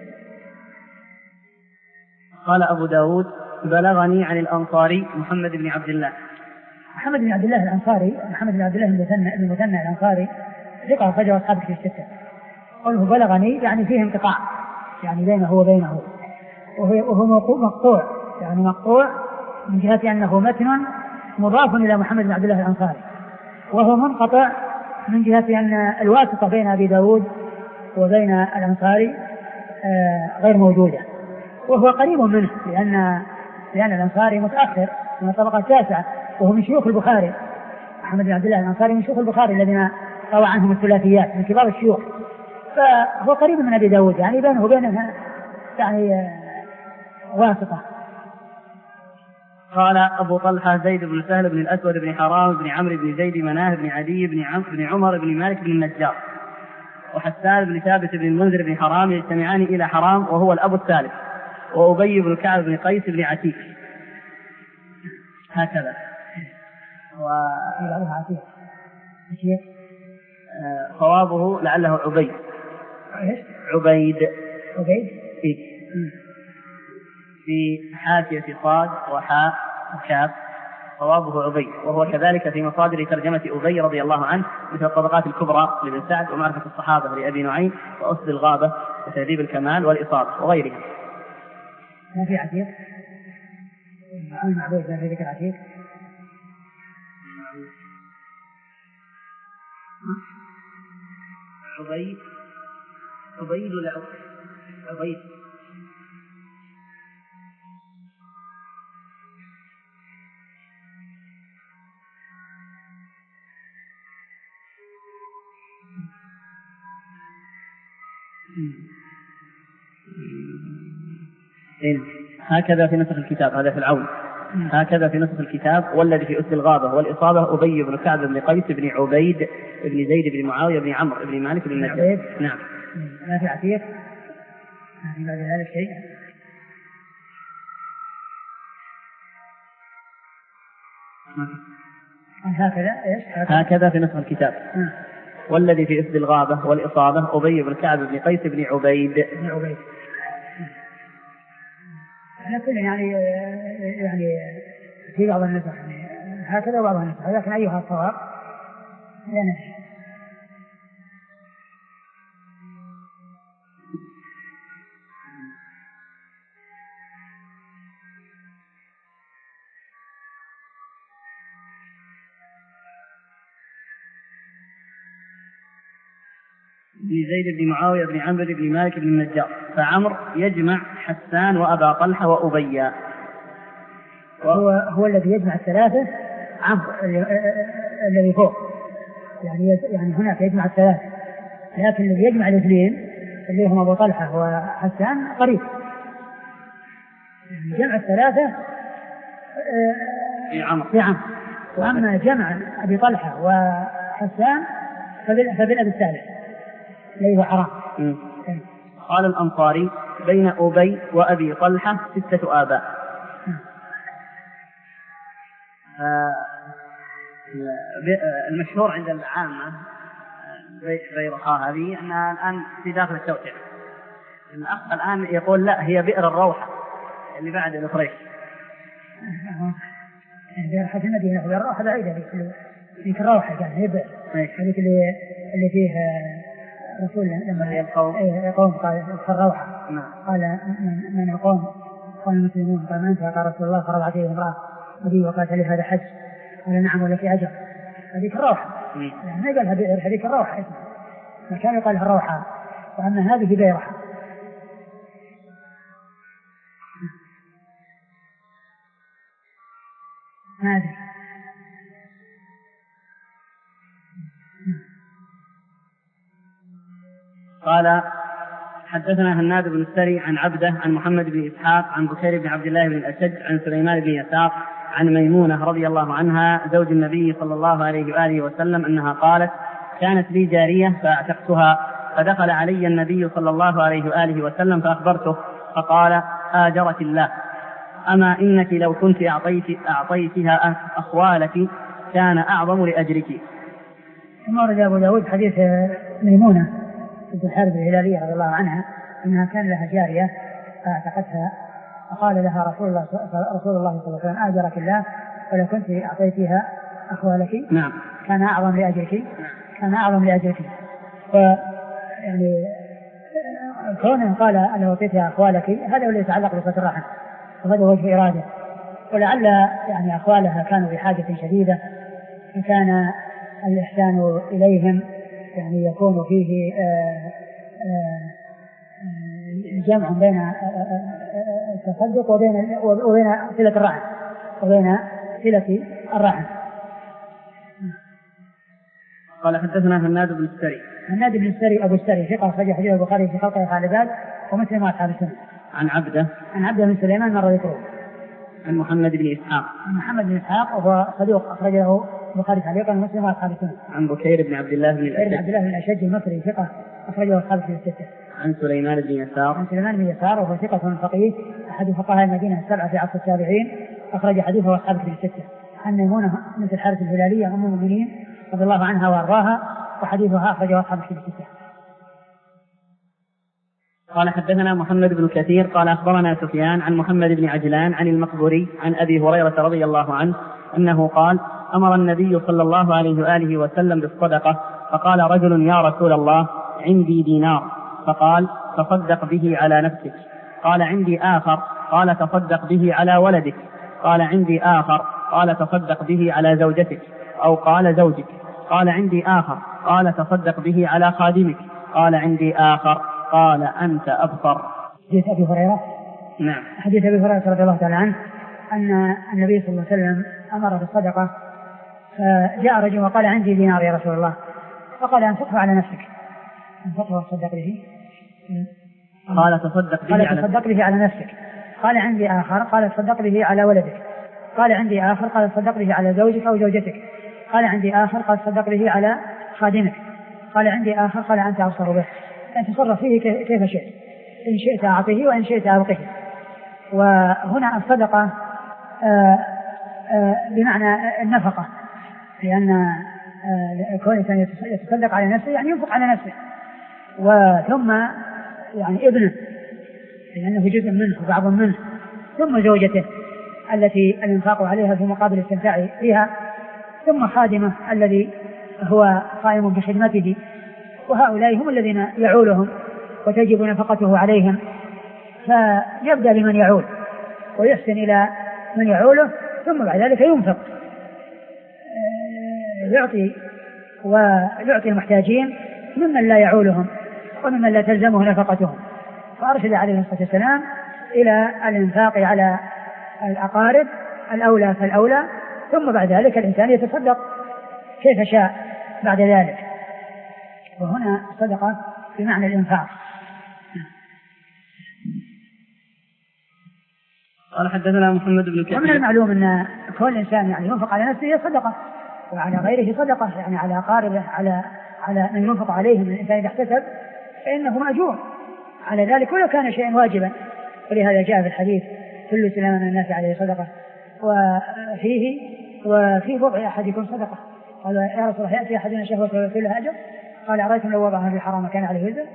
قال أبو داود بلغني عن الأنصاري محمد بن عبد الله. محمد بن عبد الله الأنصاري محمد بن عبد الله المثنى المثنى الأنصاري ثقة أخرجه أصحاب الكتب الستة. قوله بلغني يعني فيه انقطاع يعني بينه وبينه وهو مقطوع يعني مقطوع من جهة أنه متن مضاف إلى محمد بن عبد الله الأنصاري، وهو منقطع من جهة أن الواسطة بين أبي داود وبين الأنصاري غير موجودة، وهو قريب منه لأن لأن الأنصاري متأخر من الطبقة التاسعة وهو من شيوخ البخاري. محمد بن عبد الله الأنصاري من شيوخ البخاري الذين روى عنهم الثلاثيات من كبار الشيوخ، فهو قريب من أبي داود يعني بينه وبينه يعني واسطة. قال أبو طلحة زيد بن سهل بن الأسود بن حرام بن عمرو بن زيد مناه بن عدي بن عم بن عمر بن مالك بن النجار وحسان بن ثابت بن المنذر بن حرام يجتمعان إلى حرام وهو الأب الثالث، وأبي بن كعب بن قيس بن عتيق. هكذا. صوابه لعله عبيد. عبيد عبيد في حاشية صاد وحاء وكاف صوابه عبيد، وهو كذلك في مصادر ترجمة أبي رضي الله عنه مثل الطبقات الكبرى لابن سعد ومعرفة الصحابة لأبي نعيم وأسد الغابة وتهذيب الكمال والإصابة وغيرها. ما في عتيق؟ عبيد ما في ذكر عتيق؟ عبيد عبيد ولا عبيد؟ هكذا في نسخ الكتاب، هذا في العون. هكذا في نسخ الكتاب والذي في أسد الغابة والإصابة أبي بن كعب بن قيس بن عبيد بن زيد بن معاوية بن عمرو بن مالك بن النجار. نعم. ما في عتيق؟ ما في بعد هذا الشيء؟ هكذا إيش؟ هكذا في نسخ الكتاب. م. والذي في أسد الغابة والإصابة أبي بن كعب بن قيس بن عبيد بن عبيد. لكن يعني يعني في بعض النسخ يعني هكذا وبعض النسخ، لكن أيها الصواب لا ندري. بن زيد بن معاوية بن عمرو بن مالك بن النجار، فعمرو يجمع حسان وأبا طلحة وأبيا. وهو هو الذي يجمع الثلاثة عمرو الذي فوق، يعني يعني هناك يجمع الثلاثة، لكن الذي يجمع الاثنين اللي هم أبو طلحة وحسان قريب. جمع الثلاثة في عمرو في عمرو، وأما جمع أبي طلحة وحسان فبالأب الثالث ليه حرام. قال الأنصاري بين أبي وأبي طلحة ستة آباء. المشهور عند العامة بيرخاء هذه أنها الآن في داخل التوسعة الأخ الآن يقول لا هي بئر الروحة اللي بعد الأخريش. بئر حتى المدينة بئر الروحة بعيدة ذيك الروحة كان هي بئر هذيك اللي اللي فيه رسول لما يقوم يقوم قال في الروحة قال من القوم قال المسلمون قال من أنت قال رسول الله فرض عليه امرأة نبي وقالت لي هذا حج قال نعم ولك أجر هذيك الروحة يعني ما قالها بئر هذيك الروحة ما كان يقال لها الروحة وأما هذه بئرها. ما أدري. قال حدثنا هناد بن السري عن عبده عن محمد بن إسحاق عن بكير بن عبد الله بن الأشج عن سليمان بن يسار عن ميمونة رضي الله عنها زوج النبي صلى الله عليه وآله وسلم أنها قالت كانت لي جارية فأعتقتها فدخل علي النبي صلى الله عليه وآله وسلم فأخبرته فقال آجرك الله أما إنك لو كنت أعطيت أعطيتها أخوالك كان أعظم لأجرك. ثم ورد أبو داود حديث ميمونة بنت الحارث الهلالية رضي الله عنها أنها كان لها جارية فاعتقتها فقال لها رسول الله رسول الله صلى الله عليه وسلم آجرك الله ولو كنت أعطيتها أخوالك نعم كان أعظم لأجرك كان أعظم لأجرك. ويعني كونه قال أن أعطيتها أخوالك هذا هو اللي يتعلق بصلة الرحم وهذا وجه إرادة ولعل يعني أخوالها كانوا بحاجة شديدة فكان الإحسان إليهم يعني يكون فيه جمع بين التصدق وبين وبين صلة الرحم وبين صلة الرحم. قال حدثنا هناد بن السري هناد بن السري أبو السري ثقة أخرج حديث البخاري في خلق العباد ومسلم وأصحاب السنة. عن عبده عن عبده بن سليمان مر ذكره. عن محمد بن إسحاق عن محمد بن إسحاق وهو صدوق أخرجه البخاري تعليقا ومسلم وأصحاب السنة. عن بكير بن عبد الله بن الأشج عبد الله بن الأشج المصري ثقة أخرجه أصحاب الستة. عن سليمان بن يسار عن سليمان بن يسار وهو ثقة فقيه أحد فقهاء المدينة السبعة في عصر التابعين أخرج حديثه أصحاب الستة. عن ميمونة بنت الحارث الهلالية أم المؤمنين رضي الله عنها وأرضاها وحديثها أخرجه أصحاب الستة. قال حدثنا محمد بن كثير قال أخبرنا سفيان عن محمد بن عجلان عن المقبوري عن أبي هريرة رضي الله عنه أنه قال أمر النبي صلى الله عليه وآله وسلم بالصدقة فقال رجل يا رسول الله عندي دينار فقال تصدق به على نفسك قال عندي آخر قال تصدق به على ولدك قال عندي آخر قال تصدق به على زوجتك أو قال زوجك قال عندي آخر قال تصدق به على خادمك قال عندي آخر قال أنت أبصر. حديث أبي هريرة نعم حديث أبي هريرة رضي الله تعالى عنه أن النبي صلى الله عليه وسلم أمر بالصدقة فجاء رجل وقال عندي دينار يا رسول الله فقال أنفقه على نفسك أنفقه وتصدق به قال تصدق به, قال على, تصدق به على نفسك قال عندي آخر قال تصدق به على ولدك قال عندي آخر قال تصدق به على زوجك أو زوجتك قال عندي آخر قال تصدق به على خادمك قال عندي آخر قال أنت أبصر به أن تصرف فيه كيف شئت إن شئت أعطيه وإن شئت أبقيه. وهنا الصدقة آآ آآ بمعنى النفقة لأن كون الإنسان يتصدق على نفسه يعني ينفق على نفسه وثم يعني ابنه لأنه جزء منه وبعض منه ثم زوجته التي الإنفاق عليها في مقابل الاستمتاع بها ثم خادمه الذي هو قائم بخدمته وهؤلاء هم الذين يعولهم وتجب نفقته عليهم فيبدأ بمن يعول ويحسن إلى من يعوله ثم بعد ذلك ينفق يعطي ويعطي المحتاجين ممن لا يعولهم وممن لا تلزمه نفقتهم. فأرشد عليه الصلاة والسلام إلى الإنفاق على الأقارب الأولى فالأولى ثم بعد ذلك الإنسان يتصدق كيف شاء بعد ذلك. وهنا الصدقة بمعنى الإنفاق. قال حدثنا محمد بن كثير. ومن المعلوم أن كل إنسان يعني ينفق على نفسه صدقة وعلى غيره صدقة يعني على أقاربه على على من ينفق عليه من الإنسان إذا احتسب فإنه مأجور على ذلك ولو كان شيئا واجبا. ولهذا جاء في الحديث كل سلام من الناس عليه صدقة وفيه وفي بضع أحدكم صدقة. قال يا رسول الله يأتي أحدنا شهوة ويأكل أجر قال أرأيتم لو وضعها في حرام كان عليه وزر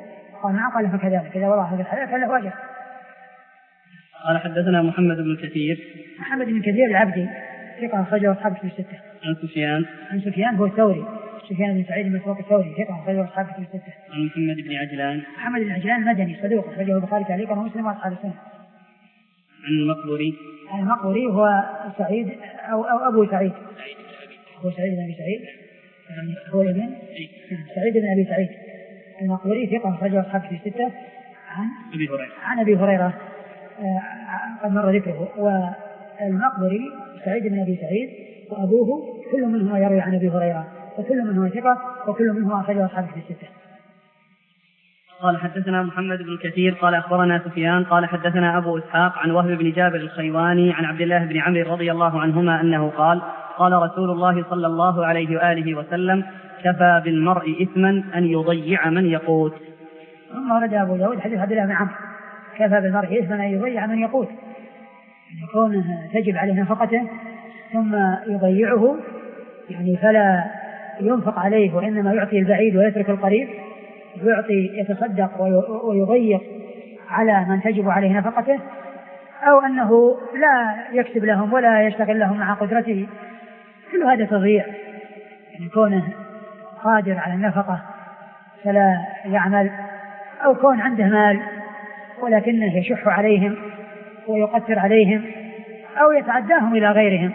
قال نعم قال فكذلك إذا وضع هذا الحديث فله أجر. قال حدثنا محمد بن كثير محمد بن كثير العبدي ثقة أخرجه أصحاب في الستة. عن سفيان عن سفيان هو الثوري سفيان بن سعيد المسروق الثوري ثقة أخرجه أصحاب في الستة. عن محمد بن عجلان محمد بن عجلان المدني صدوق أخرجه البخاري تعليقا ومسلم وأصحاب السنة. عن المقبري المقبري هو سعيد أو, أو أبو سعيد هو سعيد بن أبي سعيد يعني هو ابن سعيد بن أبي سعيد المقبري ثقة أخرجه أصحاب في الستة. عن أبي هريرة عن أبي هريرة قد مر ذكره. والمقبري سعيد بن أبي سعيد وأبوه كل منهما يروي عن أبي هريرة وكل منهما ثقة وكل منهما أخرجه أصحاب في الستة. قال حدثنا محمد بن كثير قال أخبرنا سفيان قال حدثنا أبو إسحاق عن وهب بن جابر الخيواني عن عبد الله بن عمرو رضي الله عنهما أنه قال قال رسول الله صلى الله عليه وآله وسلم كفى بالمرء إثما أن يضيع من يقوت. ثم ورد أبو داود حديث عبد الله بن عمرو كفى بالمرء إثما أن يضيع من يقوت يكون تجب عليه نفقته ثم يضيعه يعني فلا ينفق عليه وإنما يعطي البعيد ويترك القريب ويعطي يتصدق ويضيق على من تجب عليه نفقته أو أنه لا يكسب لهم ولا يشتغل لهم مع قدرته. كل هذا تضييع يعني كونه قادر على النفقة فلا يعمل أو كون عنده مال ولكنه يشح عليهم ويقتر عليهم أو يتعداهم إلى غيرهم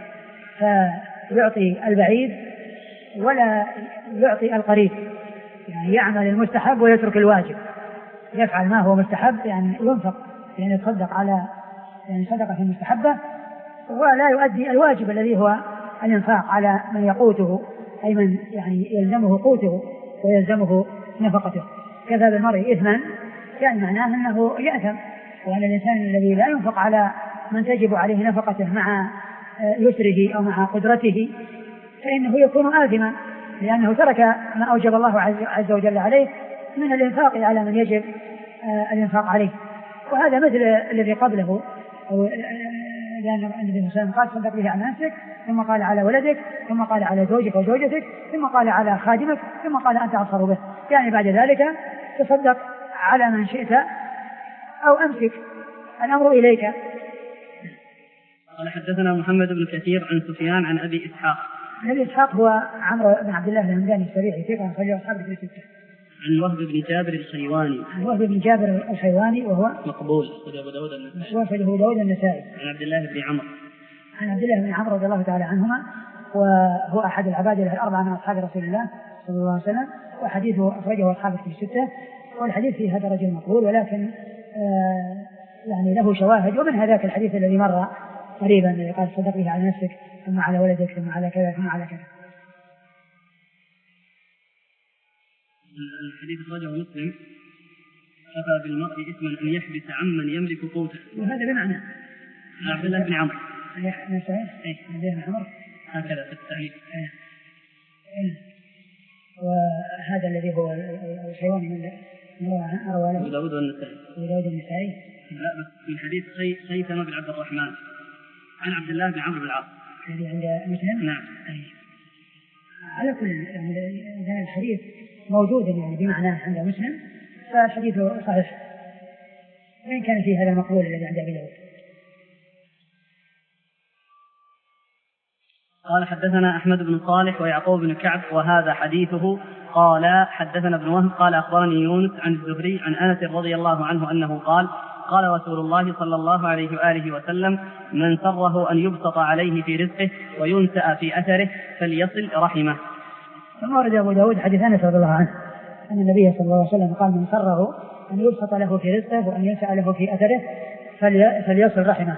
فيعطي البعيد ولا يعطي القريب يعني يعمل المستحب ويترك الواجب يفعل ما هو مستحب يعني ينفق يعني يتصدق على يعني صدقة مستحبة ولا يؤدي الواجب الذي هو الإنفاق على من يقوته أي من يعني يلزمه قوته ويلزمه نفقته. كذا بالمرء إثما يعني معناه أنه يأثم وأن الإنسان الذي لا ينفق على من تجب عليه نفقته مع يسره أو مع قدرته فإنه يكون آثما لأنه ترك ما أوجب الله عز وجل عليه من الإنفاق على من يجب الإنفاق عليه. وهذا مثل الذي قبله لأن النبي صلى الله عليه وسلم قال صدق به عن نفسك ثم قال على ولدك ثم قال على زوجك وزوجتك ثم قال على خادمك ثم قال أنت أصر به يعني بعد ذلك تصدق على من شئت أو أمسك الأمر إليك. قال حدثنا محمد بن كثير عن سفيان عن أبي إسحاق. أبي إسحاق هو عمرو بن عبد الله الهمداني السبيعي ثقة أخرجه أصحاب في الستة. عن وهب بن جابر الخيواني. عن وهب بن جابر الخيواني وهو مقبول أخرجه أبو داود النسائي. وأخرجه أبو داود النسائي. عن عبد الله بن عمرو. عن عبد الله بن عمرو رضي الله تعالى عنهما وهو أحد العباد الأربعة من أصحاب رسول الله صلى الله عليه وسلم وحديثه أخرجه أصحابه في الستة. والحديث فيه هذا رجل مقبول ولكن آه يعني له شواهد ومن هذاك الحديث الذي مر قريبا قال صدق به على نفسك ثم على ولدك ثم على كذا ثم على كذا. الحديث أخرجه مسلم كفى بالمرء إثما أن يحبس عمن يملك قوته وهذا بمعنى عبد الله بن عمرو عبد الله بن عمرو هكذا في التعليق. وهذا الذي هو الحيواني من رواه أبو داود والنسائي. أبو داود النسائي. لا بس من حديث خيثمة بن عبد الرحمن عن عبد الله بن عمرو بن العاص الذي عند مسلم. نعم. على كل يعني الحديث موجود يعني بمعناه عند مسلم فالحديث صحيح وإن كان فيه هذا المقبول الذي عند أبي داود. قال حدثنا أحمد بن صالح ويعقوب بن كعب وهذا حديثه. قال حدثنا ابن وهب قال أخبرني يونس عن الزهري عن أنس رضي الله عنه أنه قال قال رسول الله صلى الله عليه وآله وسلم من سره أن يبسط عليه في رزقه وينسأ في أثره فليصل رحمه. ثم ورد أبو داود حديث أنس رضي الله عنه أن النبي صلى الله عليه وسلم قال من سره أن يبسط له في رزقه وأن ينسأ له في أثره فليصل رحمه.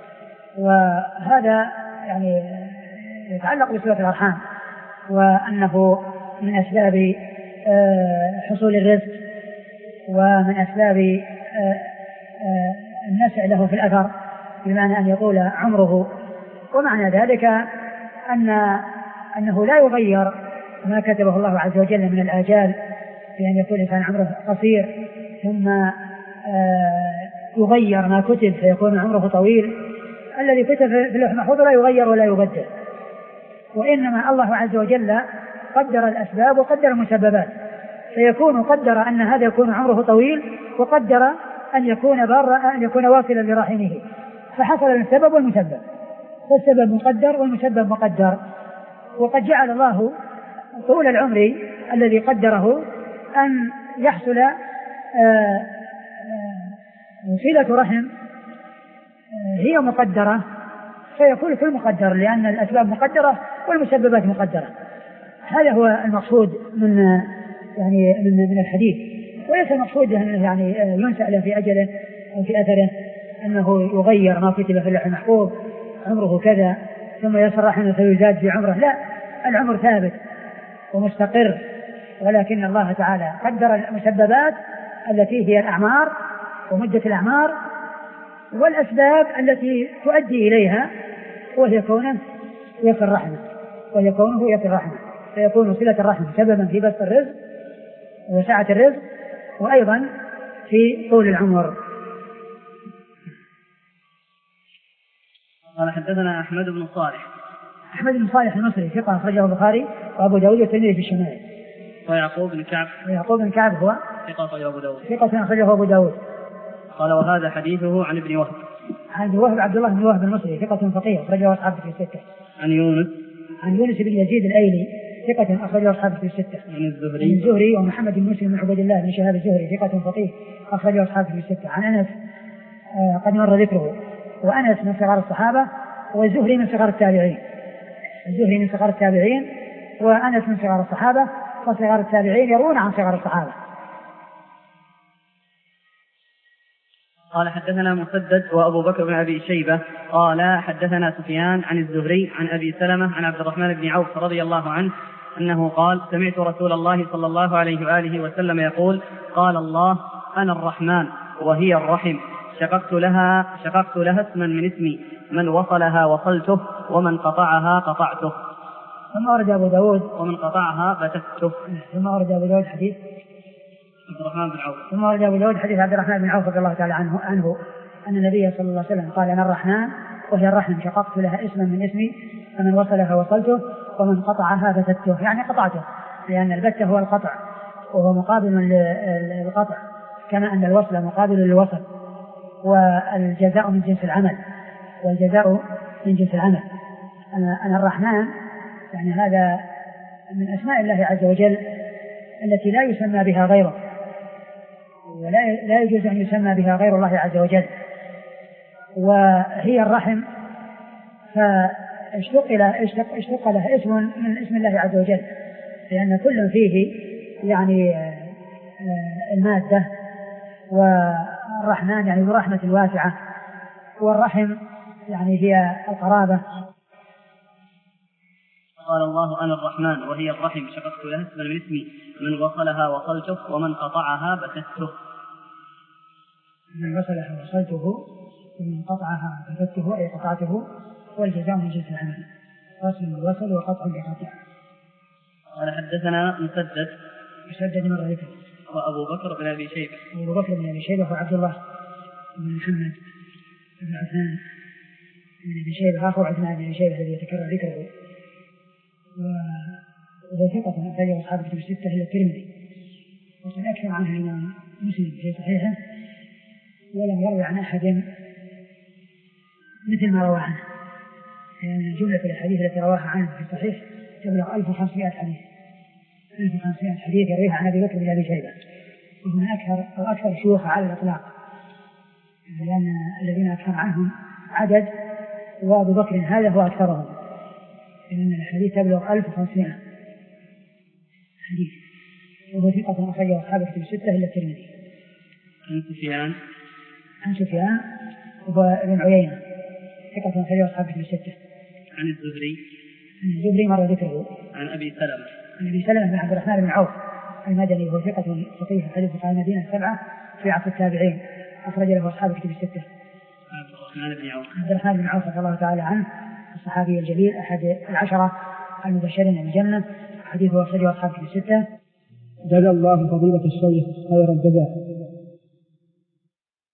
وهذا يعني يتعلق بصلة الأرحام وأنه من أسباب حصول الرزق ومن أسباب النسع له في الأثر بمعنى أن يطول عمره. ومعنى ذلك أن أنه لا يغير ما كتبه الله عز وجل من الآجال بأن يكون الإنسان عمره قصير ثم يغير ما كتب فيكون عمره طويل. الذي كتب في اللوح المحفوظ لا يغير ولا يبدل وإنما الله عز وجل قدر الأسباب وقدر المسببات فيكون قدر أن هذا يكون عمره طويل، وقدر أن يكون بارا أن يكون واصلا لرحمه، فحصل السبب والمسبب، فالسبب مقدر والمسبب مقدر. وقد جعل الله طول العمر الذي قدره أن يحصل صلة رحم هي مقدرة، فيكون في المقدر لأن الأسباب مقدرة والمسببات مقدرة. هذا هو المقصود من يعني من, من الحديث، وليس المقصود يعني ينسأل في أجله أو في أثره أنه يغير ما كتب في اللوح المحفوظ عمره كذا ثم يصل رحمه فيزاد في عمره، لا، العمر ثابت ومستقر، ولكن الله تعالى قدر المسببات التي هي الأعمار ومدة الأعمار والأسباب التي تؤدي إليها، وهي كونه يصل رحمه وهي كونه يصل رحمه فيكون صلة الرحم سببا في بسط الرزق وسعة الرزق، وأيضا في طول العمر. قال حدثنا أحمد بن صالح. أحمد بن صالح المصري ثقة أخرجه البخاري وأبو داود والترمذي في الشمائل. ويعقوب بن كعب. ويعقوب بن كعب هو ثقة أخرجه أبو داود. ثقة أخرجه أبو داود. قال وهذا حديثه عن ابن وهب. عن وهب عبد الله بن وهب المصري ثقة فقيه أخرجه أصحابه في الستة. عن يونس. عن يونس بن يزيد الأيلي ثقة أخرجه أصحابه في الستة. عن الزهري. عن الزهري ومحمد بن مسلم بن عبد الله بن شهاب الزهري ثقة فقيه أخرجه أصحابه في الستة. عن أنس آه قد مر ذكره، وأنس من صغار الصحابة، والزهري من صغار التابعين. الزهري من صغار التابعين وأنس من صغار الصحابة، فصغار التابعين يرون عن صغار الصحابة. قال حدثنا مسدد وأبو بكر بن أبي شيبة قال حدثنا سفيان عن الزهري عن أبي سلمة عن عبد الرحمن بن عوف رضي الله عنه أنه قال سمعت رسول الله صلى الله عليه وآله وسلم يقول قال الله أنا الرحمن وهي الرحم شققت لها شققت لها اسما من اسمي من وصلها وصلته ومن قطعها قطعته. ثم ورد أبو داود ومن قطعها بتته. ثم ورد أبو داود حديث عبد الرحمن بن عوف. ثم ورد أبو داود حديث عبد الرحمن بن عوف رضي الله تعالى عنه عنه أن النبي صلى الله عليه وسلم قال أنا الرحمن وهي الرحم شققت لها اسما من اسمي فمن وصلها وصلته ومن قطعها بتته، يعني قطعته، لأن البتة هو القطع وهو مقابل للقطع، كما أن الوصل مقابل للوصل، والجزاء من جنس العمل والجزاء من جنس العمل. أنا الرحمن يعني هذا من أسماء الله عز وجل التي لا يسمى بها غيره، ولا لا يجوز أن يسمى بها غير الله عز وجل. وهي الرحم فاشتق لها اسم من اسم الله عز وجل، لأن كل فيه يعني المادة، والرحمن يعني برحمة واسعة، والرحم يعني هي القرابة. قال الله أنا الرحمن وهي الرحم شققت لها اسما من اسمي من وصلها وصلته ومن قطعها بتته. من وصلها وصلته ومن قطعها بتته أي قطعته، والجزاء من جنس العمل، وصل الوصل وقطع بقطع. قال حدثنا مسدد. مسدد مر ذكره. وأبو بكر بن أبي شيبة. أبو بكر بن أبي شيبة وعبد الله بن محمد بن عثمان بن أبي شيبة أخو عثمان بن أبي شيبة الذي يتكرر ذكره، وهو ثقة أخرجه أصحاب الكتب الستة إلا الترمذي، وقد أكثر عنه الإمام مسلم في صحيحه، ولم يروي عن أحد مثل ما روى عنه، لأن جملة الحديث التي رواها عنه في الصحيح تبلغ ألف وخمسمائة حديث ألف وخمسمائة حديث يرويها عن أبي بكر بن أبي شيبة، وهم أكثر أو أكثر شيوخ على الإطلاق، لأن الذين أكثر عنهم عدد، وأبو بكر هذا هو أكثرهم، لأن الحديث تبلغ ألف وخمسمائة حديث، وهو ثقة أخرجه أصحاب الكتب الستة إلا الترمذي. عن سفيان. عن سفيان وهو ابن عيينة ثقة أخرجه أصحاب الكتب الستة. عن الزهري. عن الزهري مر ذكره. عن أبي سلمة. عن أبي سلمة بن عبد الرحمن بن عوف المدني وهو ثقة فقيه حديث فقهاء المدينة السبعة في عصر التابعين، أخرج له أصحاب الكتب الستة. عبد الرحمن بن عوف. عبد الرحمن بن عوف رضي الله تعالى عنه الصحابي الجليل أحد العشرة المبشرين بالجنة، حديثه أخرجه أصحاب الكتب الستة. جزا الله فضيلة الشيخ خير الجزاء